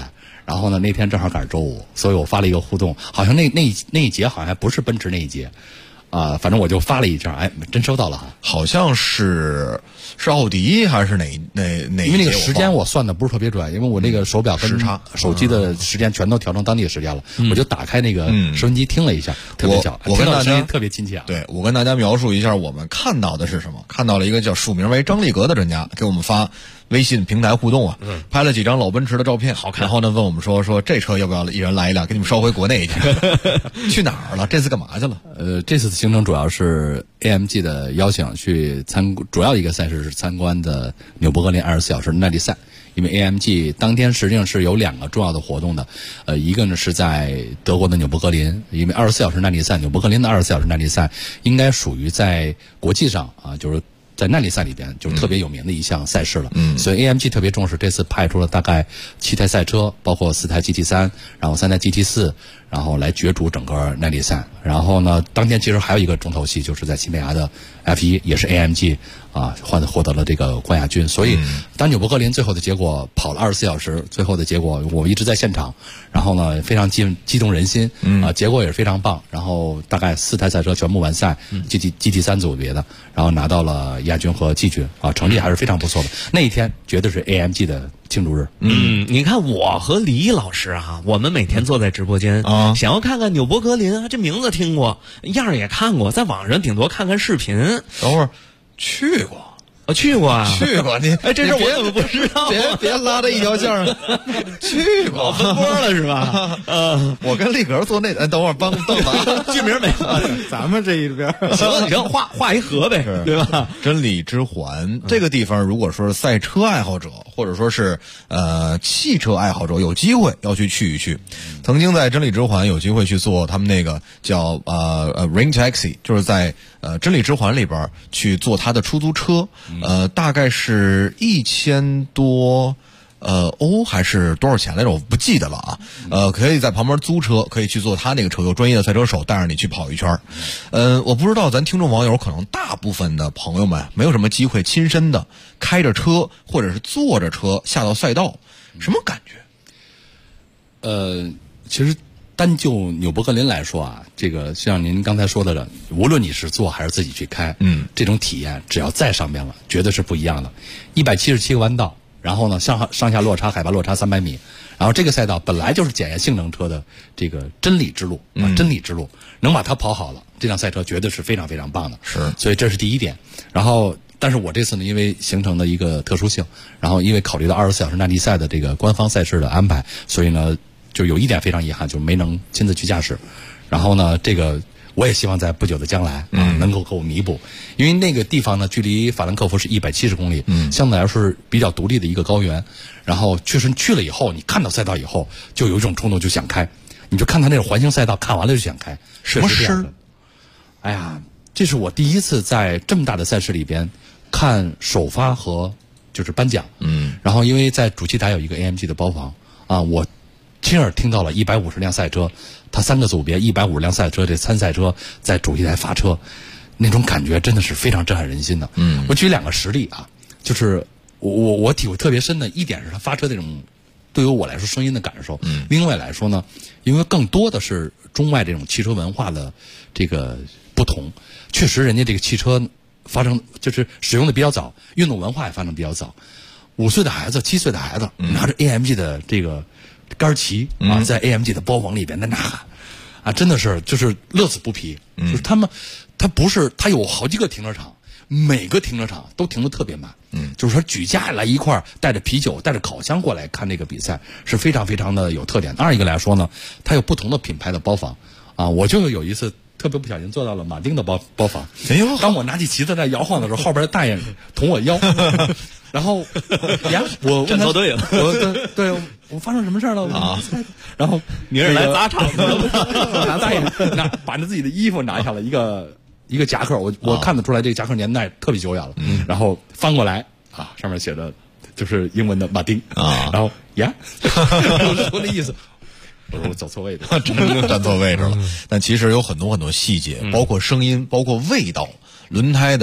然后呢，那天正好赶上周五，所以我发了一个互动，好像那一节好像还不是奔驰那一节。反正我就发了一张，真收到了哈， 好像是奥迪还是哪？因为那个时间我算的不是特别准，因为我那个手表跟时差手机的时间全都调成当地的时间了，我就打开那个收音机听了一下，特别巧， 我跟大家特别亲切。 对，我跟大家描述一下我们看到的是什么？看到了一个叫署名为张立格的专家给我们发微信平台互动啊，拍了几张老奔驰的照片，好看。然后呢，问我们说这车要不要一人来一辆，给你们捎回国内去？去哪儿了？这次干嘛去了？ 这次的行程主要是 AMG 的邀请去主要一个赛事是参观的纽博格林24小时耐力赛。因为 AMG 当天实际上是有2个重要的活动的，一个呢是在德国的纽博格林，因为24小时耐力赛，纽博格林的24小时耐力赛应该属于在国际上就是在耐力赛里边就是特别有名的一项赛事了，所以 AMG 特别重视，这次派出了大概7台赛车，包括4台 GT3，然后3台 GT4，然后来角逐整个耐力赛。然后呢，当天其实还有一个重头戏，就是在西班牙的 F1，也是 AMG 获得了这个冠亚军。所以当纽博格林最后的结果跑了24小时，最后的结果我一直在现场，然后呢非常激动人心，结果也是非常棒。然后大概4台赛车全部完赛，GT3 组别的，然后拿到了亚军和季军，成绩还是非常不错的。那一天绝对是 AMG 的庆祝日。 你看我和李老师我们每天坐在直播间想要看看纽博格林这名字听过，样儿也看过，在网上顶多看看视频。 等会儿去过。 去过啊， 去过你这事我怎么不知道？ 别拉在一条线上。去过， 分波了是吧？ 我跟立格坐那，等会儿帮咱剧名没？ 咱们这一边行，画一河呗，对吧？ 真理之环这个地方，如果说是赛车爱好者，或者说是汽车爱好者，有机会要去一去。曾经在真理之环有机会去做他们那个叫Ring Taxi， 就是在真理之环里边去坐他的出租车。大概是1000多欧还是多少钱来着？我不记得了啊。可以在旁边租车，可以去坐他那个车，有专业的赛车手带着你去跑一圈。我不知道咱听众网友可能大部分的朋友们没有什么机会亲身的开着车或者是坐着车下到赛道，什么感觉？其实单就纽博格林来说这个像您刚才说的，无论你是坐还是自己去开，这种体验只要在上面了，绝对是不一样的。177个弯道，然后呢上下落差海拔落差300米，然后这个赛道本来就是检验性能车的这个真理之路真理之路，能把它跑好了，这辆赛车绝对是非常非常棒的。 是， 所以这是第一点。然后但是我这次呢，因为行程的一个特殊性，然后因为考虑到24小时耐力赛的这个官方赛事的安排，所以呢就有一点非常遗憾，就没能亲自去驾驶。然后呢，这个我也希望在不久的将来能够给我弥补，因为那个地方呢，距离法兰克福是170公里，相对来说是比较独立的一个高原。然后确实去了以后，你看到赛道以后，就有一种冲动就想开，你就看他那种环形赛道，看完了就想开。 什么事？ 哎呀，这是我第一次在这么大的赛事里边看首发和就是颁奖。然后因为在主席台有一个 AMG 的包房我亲耳听到了150辆赛车，它3个组别150辆赛车，这参赛车在主席台发车，那种感觉真的是非常震撼人心的。我举2个实例就是我体会特别深的一点是他发车那种对于我来说声音的感受。另外来说呢，因为更多的是中外这种汽车文化的这个不同，确实人家这个汽车发生就是使用的比较早，运动文化也发生比较早。5岁的孩子7岁的孩子拿着 AMG 的这个杆旗在 AMG 的包房里边在呐喊真的是就是乐此不疲。就是他有好几个停车场，每个停车场都停得特别满。就是说举家来一块带着啤酒带着烤箱过来看这个比赛是非常非常的有特点。二一个来说呢，它有不同的品牌的包房我就有一次特别不小心坐到了马丁的包房。当我拿起旗子在摇晃的时候，后边的大爷捅我腰然后我站错队了。 对，我发生什么事了然后你是来砸场子了拿大爷把自己的衣服拿下了一个夹克，我看得出来这个夹克年代特别久远了。然后翻过来上面写的就是英文的马丁然后我是说的意思。我走错位置， 真的站错位置了。但其实有很多很多细节，包括声音，包括味道，轮胎的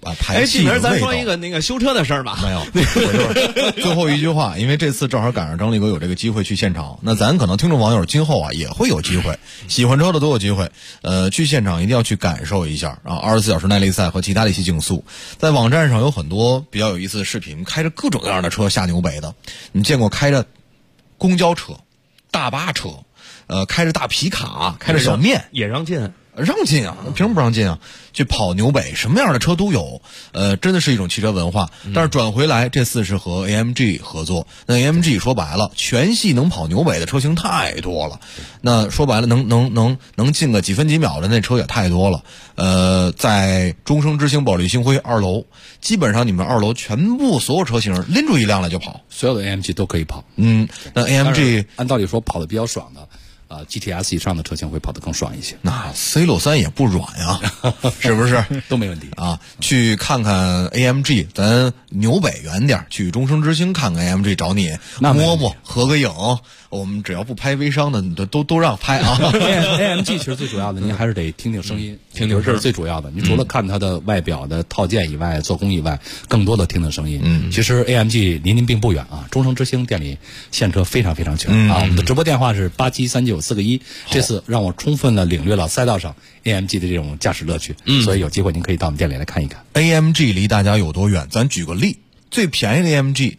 排气进门咱味道说一个那个修车的事儿吧。 没有，最后一句话，因为这次正好赶上张力哥有这个机会去现场，那咱可能听众网友今后啊也会有机会，喜欢车的都有机会，去现场一定要去感受一下啊，24小时耐力赛和其他的一些竞速。在网站上有很多比较有意思的视频，开着各种各样的车下纽北的，你见过开着公交车、大巴车，开着大皮卡，开着小面也让进。 让进啊，凭什么不让进啊？去跑纽北，什么样的车都有，真的是一种汽车文化。但是转回来，这次是和 AMG 合作。那 AMG 说白了，全系能跑纽北的车型太多了。那说白了，能进个几分几秒的那车也太多了。在终生之星保利星辉2楼，基本上你们2楼全部所有车型拎出一辆来就跑， 所有的 AMG 都可以跑。 那 AMG 按道理说跑得比较爽的。GTS 以上的车型会跑得更爽一些。 那 C63也不软啊，是不是？ 都没问题啊！去看看 AMG， 咱纽北远点，去终生之星看看 AMG， 找你摸摸合个影。我们只要不拍微商的，都让拍啊。 AMG 其实最主要的，您还是得听听声音，听听这是最主要的。你除了看它的外表的套件以外，做工以外，更多的听听声音。其实 AMG 离您并不远啊，终生之星店里现车非常非常全啊。我们的直播电话是873941，这次让我充分的领略了赛道上 AMG 的这种驾驶乐趣。所以有机会您可以到我们店里来看一看。 AMG 离大家有多远？咱举个例，最便宜的 AMG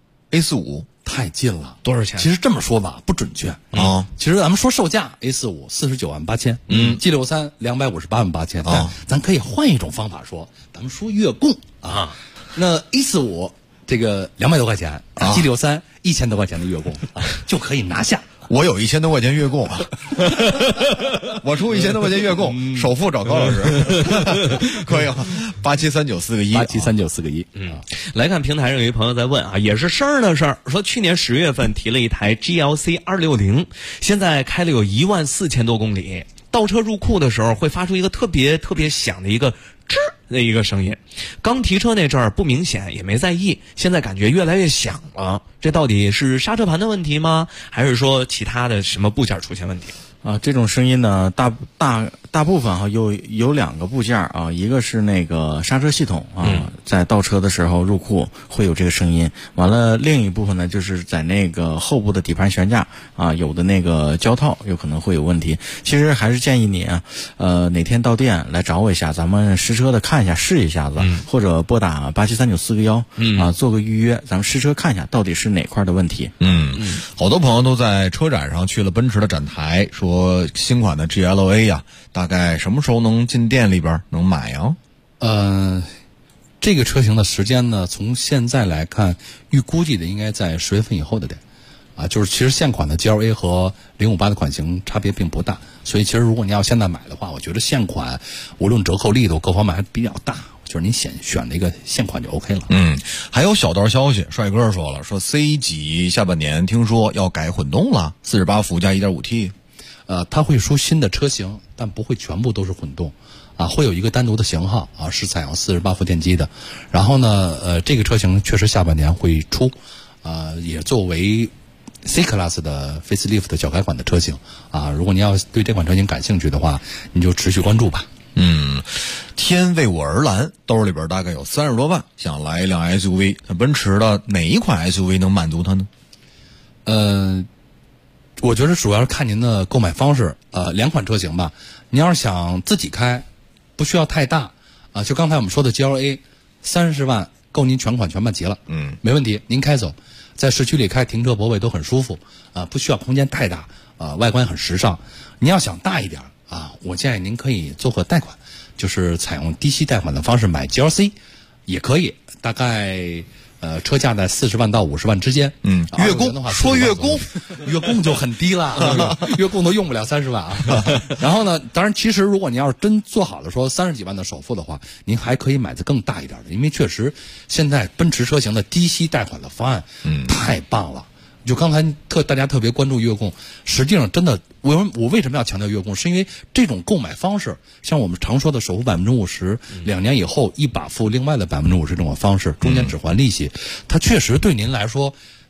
A45。 太近了， 多少钱？ 其实这么说吧，不准确啊。其实咱们说售价 A45 498000， G63 2588000，但咱可以换一种方法说，咱们说月供啊。那 A45 这个200多块钱，G63 1000多块钱的月供就可以拿下。 我有1000多块钱月供，我出1000多块钱月供，首付找高老师，可以吗？873941，873941。 来看平台上有一朋友在问啊，也是事儿的事儿，说去年10月份提了一台 GLC 260，现在开了有14000多公里，倒车入库的时候会发出一个特别响的一个吱的一个声音，刚提车那阵儿不明显，也没在意，现在感觉越来越响了。这到底是刹车盘的问题吗？还是说其他的什么部件出现问题？ 这种声音呢，大部分有2个部件啊，一个是那个刹车系统啊，在倒车的时候入库会有这个声音。完了，另一部分呢，就是在那个后部的底盘悬架啊，有的那个胶套有可能会有问题。其实还是建议你啊，哪天到店来找我一下，咱们实车的看一下，试一下子，或者拨打873941啊，做个预约，咱们实车看一下到底是哪块的问题。 好多朋友都在车展上去了奔驰的展台，说新款的 GLA 呀，大概什么时候能进店里边能买呀？ 这个车型的时间呢，从现在来看，预估计的应该在10月份以后的店。就是其实现款的 GLA 和058的款型差别并不大，所以其实如果你要现在买的话，我觉得现款无论折扣力度各方面还比较大，就是你选的一个现款就 OK 了。 还有小道消息，帅哥说了，说 C 级下半年听说要改混动了，48伏加 1.5T。 它会出新的车型，但不会全部都是混动，会有一个单独的型号是采用48伏电机的。然后呢，这个车型确实下半年会出，也作为 C Class 的 Facelift 的小改款的车型如果你要对这款车型感兴趣的话，你就持续关注吧。 天为我而蓝，兜里边大概有30多万，想来一辆 SUV， 奔驰的哪一款 SUV 能满足它呢？ 我觉得主要是看您的购买方式，2款车型吧。您要是想自己开，不需要太大就刚才我们说的 GLA 30万够您全款全办齐了，没问题，您开走，在市区里开，停车泊位都很舒服不需要空间太大外观很时尚。您要想大一点我建议您可以做个贷款，就是采用低息贷款的方式买 GLC 也可以，大概车价在40万到50万之间。 月供的话，说月供， 月供就很低了，月供都用不了30万然后呢，当然，其实如果你要是真做好了说30几万的首付的话，您还可以买的更大一点的，因为确实现在奔驰车型的低息贷款的方案太棒了。就刚才大家特别关注月供，实际上真的，我为什么要强调月供？是因为这种购买方式，像我们常说的首付50%，2年以后一把付另外的50%这种方式，中间只还利息，它确实对您来说，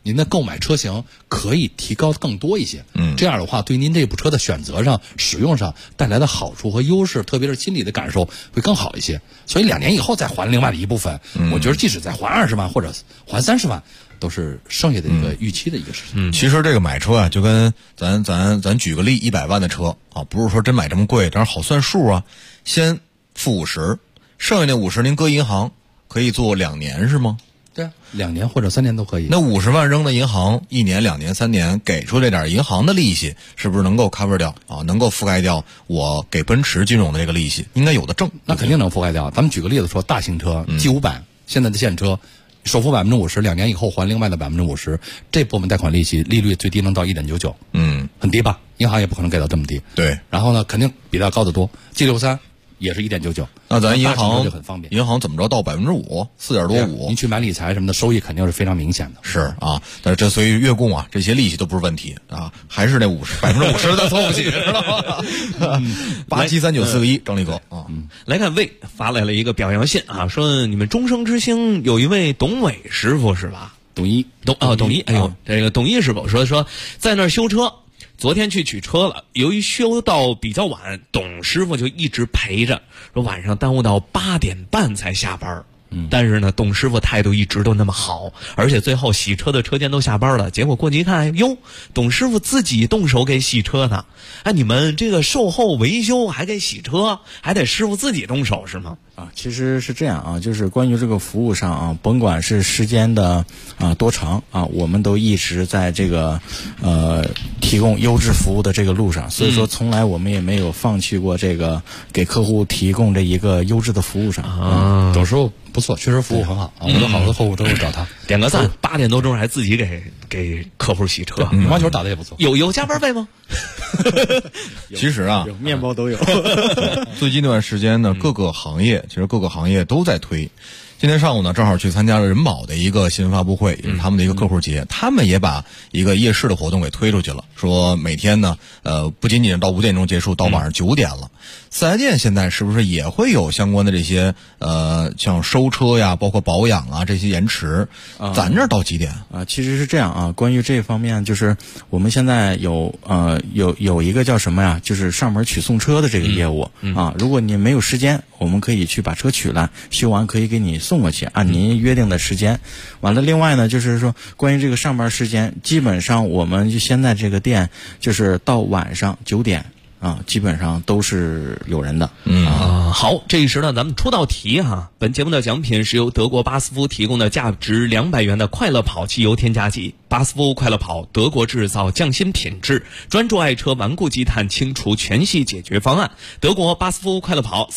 您的购买车型可以提高更多一些。这样的话，对您这部车的选择上、使用上带来的好处和优势，特别是心理的感受会更好一些。所以2年以后再还另外的一部分，我觉得即使再还20万或者还30万，都是剩下的一个预期的一个事情。 其实这个买车啊，就跟咱举个例，100万的车啊，不是说真买这么贵，但是好算数啊。先付50，剩下那50您搁银行可以做2年是吗？ 对啊，2年或者3年都可以。 那50万扔到银行，1年、2年、3年给出这点银行的利息，是不是能够 cover 掉啊？能够覆盖掉我给奔驰金融的这个利息？应该有的挣。 那肯定能覆盖掉。咱们举个例子说，大型车 G500，现在的现车，首付50%，2年以后还另外的50%，这部分贷款利息利率最低能到1.99，很低吧？银行也不可能给到这么低。 对， 然后呢，肯定比它高得多。G63也是1.99， 那咱银行就很方便。 银行怎么着到5%，4点多5， 您去买理财什么的，收益肯定是非常明显的。 是啊，但是这所以月供啊，这些利息都不是问题啊，还是那50%的凑不起，知道吗？873941，张立哥啊， 来看魏发来了一个表扬信啊，说你们终生之星有一位董伟师傅是吧？ 董一， 哎呦，这个董一师傅说在那儿修车。昨天去取车了，由于修到比较晚，董师傅就一直陪着，说晚上耽误到8点半才下班。但是呢，董师傅态度一直都那么好，而且最后洗车的车间都下班了，结果过去一看，哟，董师傅自己动手给洗车呢。哎，你们这个售后维修还给洗车，还得师傅自己动手是吗？ 其实是这样啊，就是关于这个服务上啊，甭管是时间的多长啊，我们都一直在这个提供优质服务的这个路上，所以说从来我们也没有放弃过这个给客户提供这一个优质的服务上。 董师傅不错，确实服务很好啊，我的好多客户都会找他， 点个赞。8点多钟还自己给客户洗车， 羽毛球打得也不错。 有加班费吗？ 其实啊， 有面包都有。 最近一段时间呢，各个行业都在推。今天上午呢，正好去参加了人保的一个新闻发布会，也是他们的一个客户节，他们也把一个夜市的活动给推出去了，说每天呢，不仅仅到5点钟结束，到晚上9点了。4S店现在是不是也会有相关的这些像收车呀，包括保养啊这些延迟？咱这儿到几点其实是这样啊，关于这方面，就是我们现在有一个叫什么呀，就是上门取送车的这个业务啊。如果你没有时间，我们可以去把车取来，修完可以给你送过去，按您约定的时间。完了，另外呢，就是说关于这个上班时间，基本上我们就现在这个店就是到晚上9点。基本上都是有人的。 好，这一时呢，咱们出道题哈。本节目的奖品是由德国巴斯夫提供的价值200元的快乐跑汽油添加剂。巴斯夫快乐跑，德国制造，匠心品质，专注爱车顽固积碳清除全系解决方案。德国巴斯夫快乐跑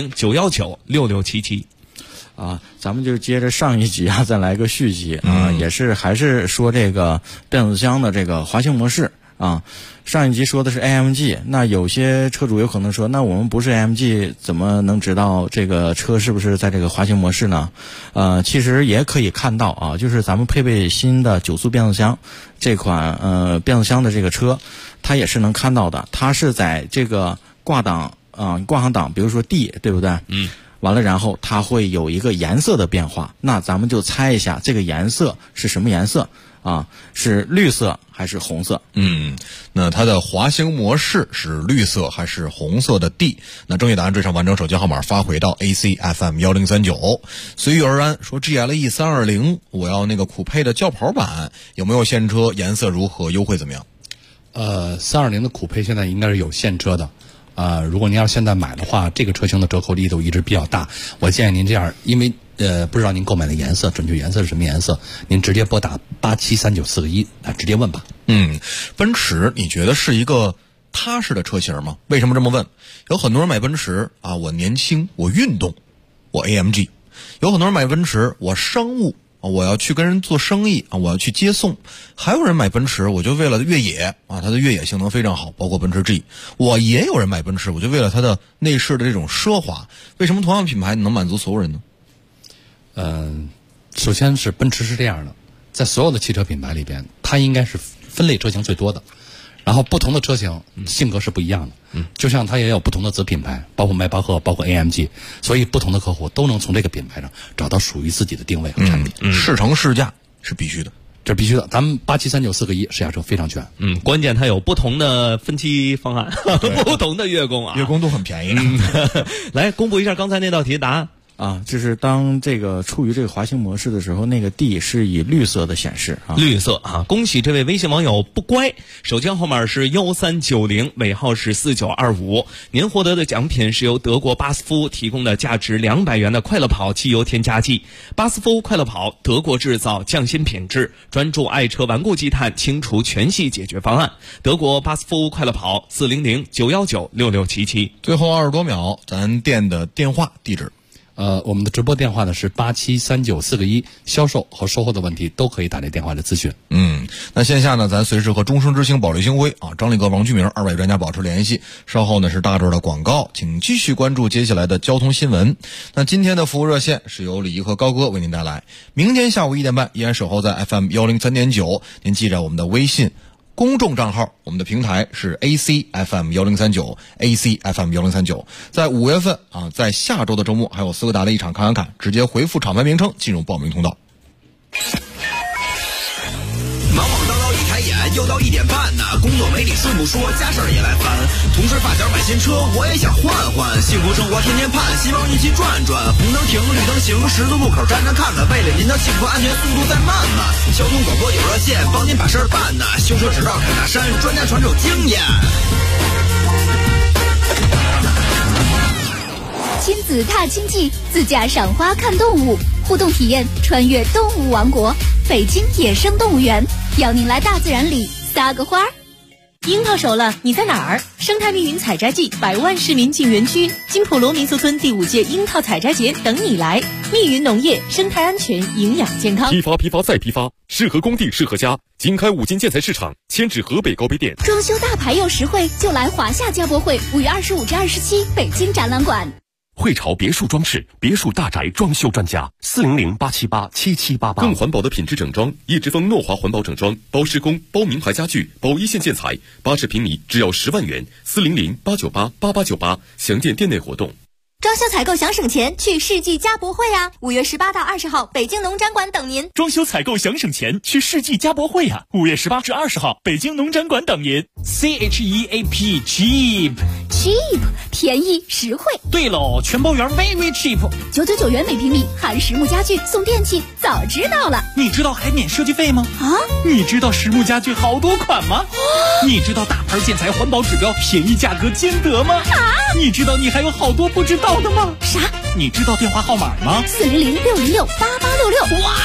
400-919-6677。 咱们就接着上一集再来个续集还是说这个变速箱的这个滑行模式上一集说的是 AMG， 那有些车主有可能说，那我们不是 AMG， 怎么能知道这个车是不是在这个滑行模式呢？其实也可以看到就是咱们配备新的9速变速箱这款变速箱的这个车，它也是能看到的，它是在这个挂行档，比如说 D， 对不对？完了，然后它会有一个颜色的变化，那咱们就猜一下这个颜色是什么颜色是绿色还是红色？ 那它的滑行模式是绿色还是红色的 D？ 那正确答案追上完整手机号码发回到 ACFM1039。随遇而安说 GLE 320，我要那个酷配的轿跑版，有没有现车？颜色如何？优惠怎么样 ？320的酷配现在应该是有现车的。如果您要现在买的话，这个车型的折扣力度一直比较大。我建议您这样，因为不知道您购买的颜色，准确颜色是什么颜色，您直接拨打873941直接问吧。 奔驰你觉得是一个踏实的车型吗？为什么这么问？有很多人买奔驰我年轻，我运动，我 AMG； 有很多人买奔驰，我商务，我要去跟人做生意我要去接送；还有人买奔驰，我就为了越野它的越野性能非常好，包括奔驰 G。我也有人买奔驰，我就为了它的内饰的这种奢华。为什么同样的品牌能满足所有人呢？ 首先是奔驰是这样的，在所有的汽车品牌里边，它应该是分类车型最多的，然后不同的车型性格是不一样的，就像它也有不同的子品牌，包括迈巴赫，包括 AMG， 所以不同的客户都能从这个品牌上找到属于自己的定位和产品。 试乘试驾是必须的。 这必须的。咱们8739个1试驾车非常全。 关键它有不同的分期方案，不同的月供啊， 月供都很便宜。 来公布一下刚才那道题的答案。 就是当这个处于这个滑行模式的时候，那个 D 是以绿色的显示啊。 绿色啊！恭喜这位微信网友不乖，手机号码是1390，尾号是4925。您获得的奖品是由德国巴斯夫提供的价值200元的快乐跑汽油添加剂。巴斯夫快乐跑，德国制造，匠心品质，专注爱车顽固积碳清除全系解决方案。德国巴斯夫快乐跑400-919-6677。 最后20多秒，咱店的电话地址。 我们的直播电话呢是8739个1，销售和售后的问题都可以打这电话来咨询。 那线下呢，咱随时和终生之星、保利星辉啊、张力哥、王居明2位专家保持联系。稍后呢是大段的广告，请继续关注接下来的交通新闻。那今天的服务热线是由李怡和高哥为您带来，明天下午1点半依然守候在 FM 103.9。您记着我们的微信公众账号，我们的平台是 ACFM 1039 ACFM 1039。在5月份啊，在下周的周末还有斯柯达的一场看看，直接回复厂牌名称进入报名通道。 忙忙叨叨一抬眼，又到1点半呢，工作没理顺不说，家事儿也来烦。同事发小买新车，我也想换换，幸福生活天天盼，希望一起转转。红灯停，绿灯行，十字路口站站看看，为了您的幸福安全，速度再慢慢。交通广播有热线，帮您把事儿办呢。修车执照看大山，专家传授经验。 亲子踏青记，自驾赏花看动物，互动体验穿越动物王国，北京野生动物园，邀您来大自然里撒个花。 樱桃熟了，你在哪儿？生态密云采摘季，百万市民进园区，金普罗民宿村第5届樱桃采摘节等你来。密云农业，生态安全，营养健康。 批发再批发，适合工地适合家。经开5金建材市场，迁至河北高碑店。 装修大牌又实惠，就来华夏家博会，5月25至27，北京展览馆。 汇潮别墅装饰，别墅大宅装修专家，400-878-7788。更环保的品质整装，一直风诺华环保整装，包施工，包名牌家具，包一线建材，80平米只要10万元，400-898-8898。详见店内活动。 装修采购想省钱，去世纪家博会啊！5月18到20号，北京农展馆等您。 装修采购想省钱，去世纪家博会啊！5月18至20号，北京农展馆等您。 CHEAP cheap 便宜实惠。 对喽，全包圆 very cheap， 999元每平米，含实木家具送电器，早知道了。 你知道还免设计费吗？你知道实木家具好多款吗？你知道大牌建材环保指标，便宜价格兼得吗？你知道你还有好多不知道的吗？ 啥？ 你知道电话号码吗 ？400-606-8866。 哇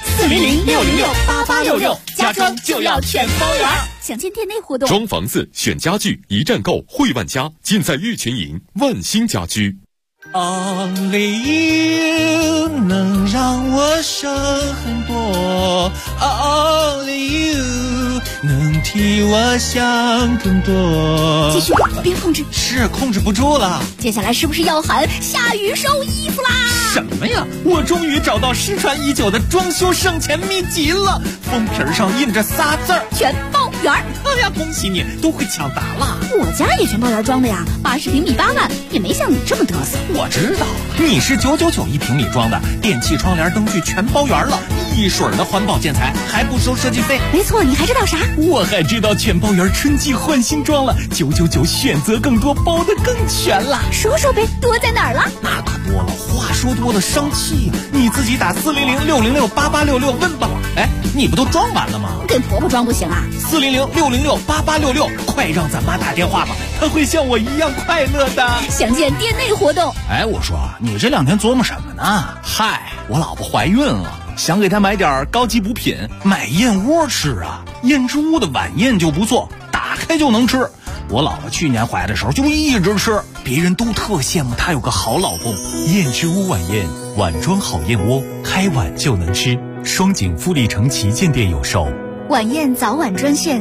！400-606-8866，家装就要全包圆。 详见店内活动。 装房子选家具，一站购汇万家，尽在玉泉营万兴家居。 Only you 能让我省很多 ，Only you 能替我想更多。 继续，别控制。 是控制不住了。 接下来是不是要喊下雨收衣服啦？ 什么呀？我终于找到失传已久的装修省钱秘籍了，封皮上印着仨字儿： 全包圆。 哎呀，恭喜你，都会抢答了。 我家也全包圆装的呀，80平米8万，也没像你这么嘚瑟。 我知道，你是999一平米装的，电器、窗帘、灯具全包圆了，一水的环保建材，还不收设计费。 没错，你还知道啥？ 我还知道全包圆春季换新装了，999选择更多，包得更全了。 说说呗，多在哪儿了？ 那可多了，话说多了生气呀！你自己打400-606-8866问吧。哎，你不都装完了吗？ 给婆婆装不行啊 ？400-606-8866，快让咱妈打电话吧，她会像我一样快乐的。 详见店内活动。 哎，我说你这2天琢磨什么呢？嗨，我老婆怀孕了，想给她买点高级补品，买燕窝吃啊。燕之屋的晚宴就不错，打开就能吃。我老婆去年怀的时候就一直吃，别人都特羡慕她有个好老公。 燕之屋晚宴，碗装好燕窝，开碗就能吃。双井富力城旗舰店有售。 晚宴早晚专线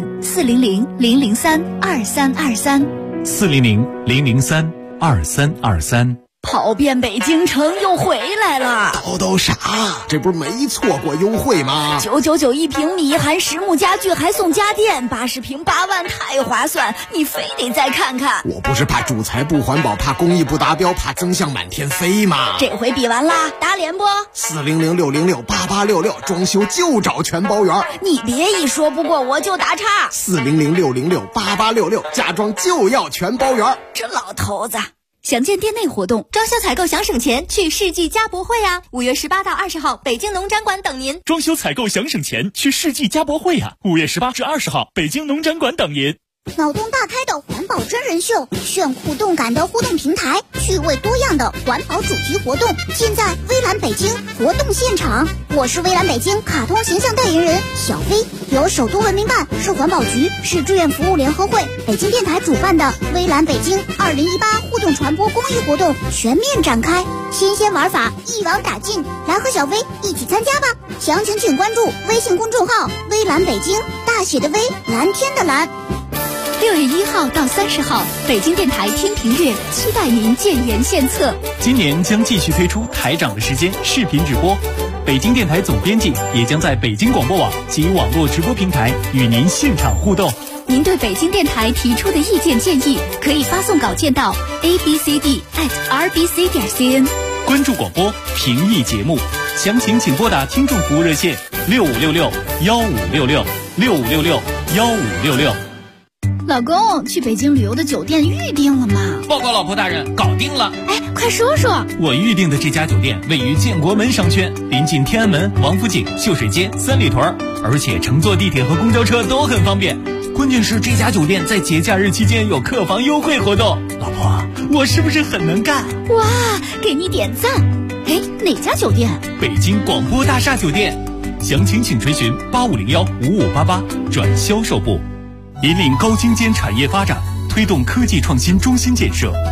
400-003-2323。 400-003-2323。 跑遍北京城又回来了。 都啥？这不是没错过优惠吗 ？999一平米，含实木家具还送家电，80平8万，太划算！你非得再看看。 我不是怕主材不环保，怕工艺不达标，怕增项满天飞吗？ 这回比完啦，打脸不？400-606-8866，装修就找全包圆。你别一说不过我就打岔。 400-606-8866，家装就要全包圆。 这老头子。详见店内活动， 装修采购想省钱，去世纪家博会啊！5月18到20号，北京农展馆等您。 装修采购想省钱，去世纪家博会啊！5月18至20号，北京农展馆等您。 脑洞大开的环保真人秀，炫酷动感的互动平台，趣味多样的环保主题活动，尽在微蓝北京活动现场。我是微蓝北京卡通形象代言人小飞，由首都文明办、市环保局、市志愿服务联合会、北京电台主办的微蓝北京2018互动传播公益活动全面展开，新鲜玩法一网打尽，来和小飞一起参加吧！详情请关注微信公众号微蓝北京，大写的微，蓝天的蓝。 6月1号到30号，北京电台听评月，期待您建言献策。 今年将继续推出台长的时间视频直播，北京电台总编辑也将在北京广播网及网络直播平台与您现场互动。 您对北京电台提出的意见建议，可以发送稿件到 abcd@rbc.cn。 关注广播，评议节目，详情请拨打听众服务热线6566-1566，6566-1566。 老公，去北京旅游的酒店预定了吗？ 报告老婆大人，搞定了。 哎，快说说。 我预定的这家酒店位于建国门商圈，临近天安门、王府井、秀水街、三里屯，而且乘坐地铁和公交车都很方便。关键是这家酒店在节假日期间有客房优惠活动。老婆，我是不是很能干？ 哇，给你点赞。哎，哪家酒店？ 北京广播大厦酒店。详情请垂询8501-5588转销售部。引领高精尖产业发展，推动科技创新中心建设，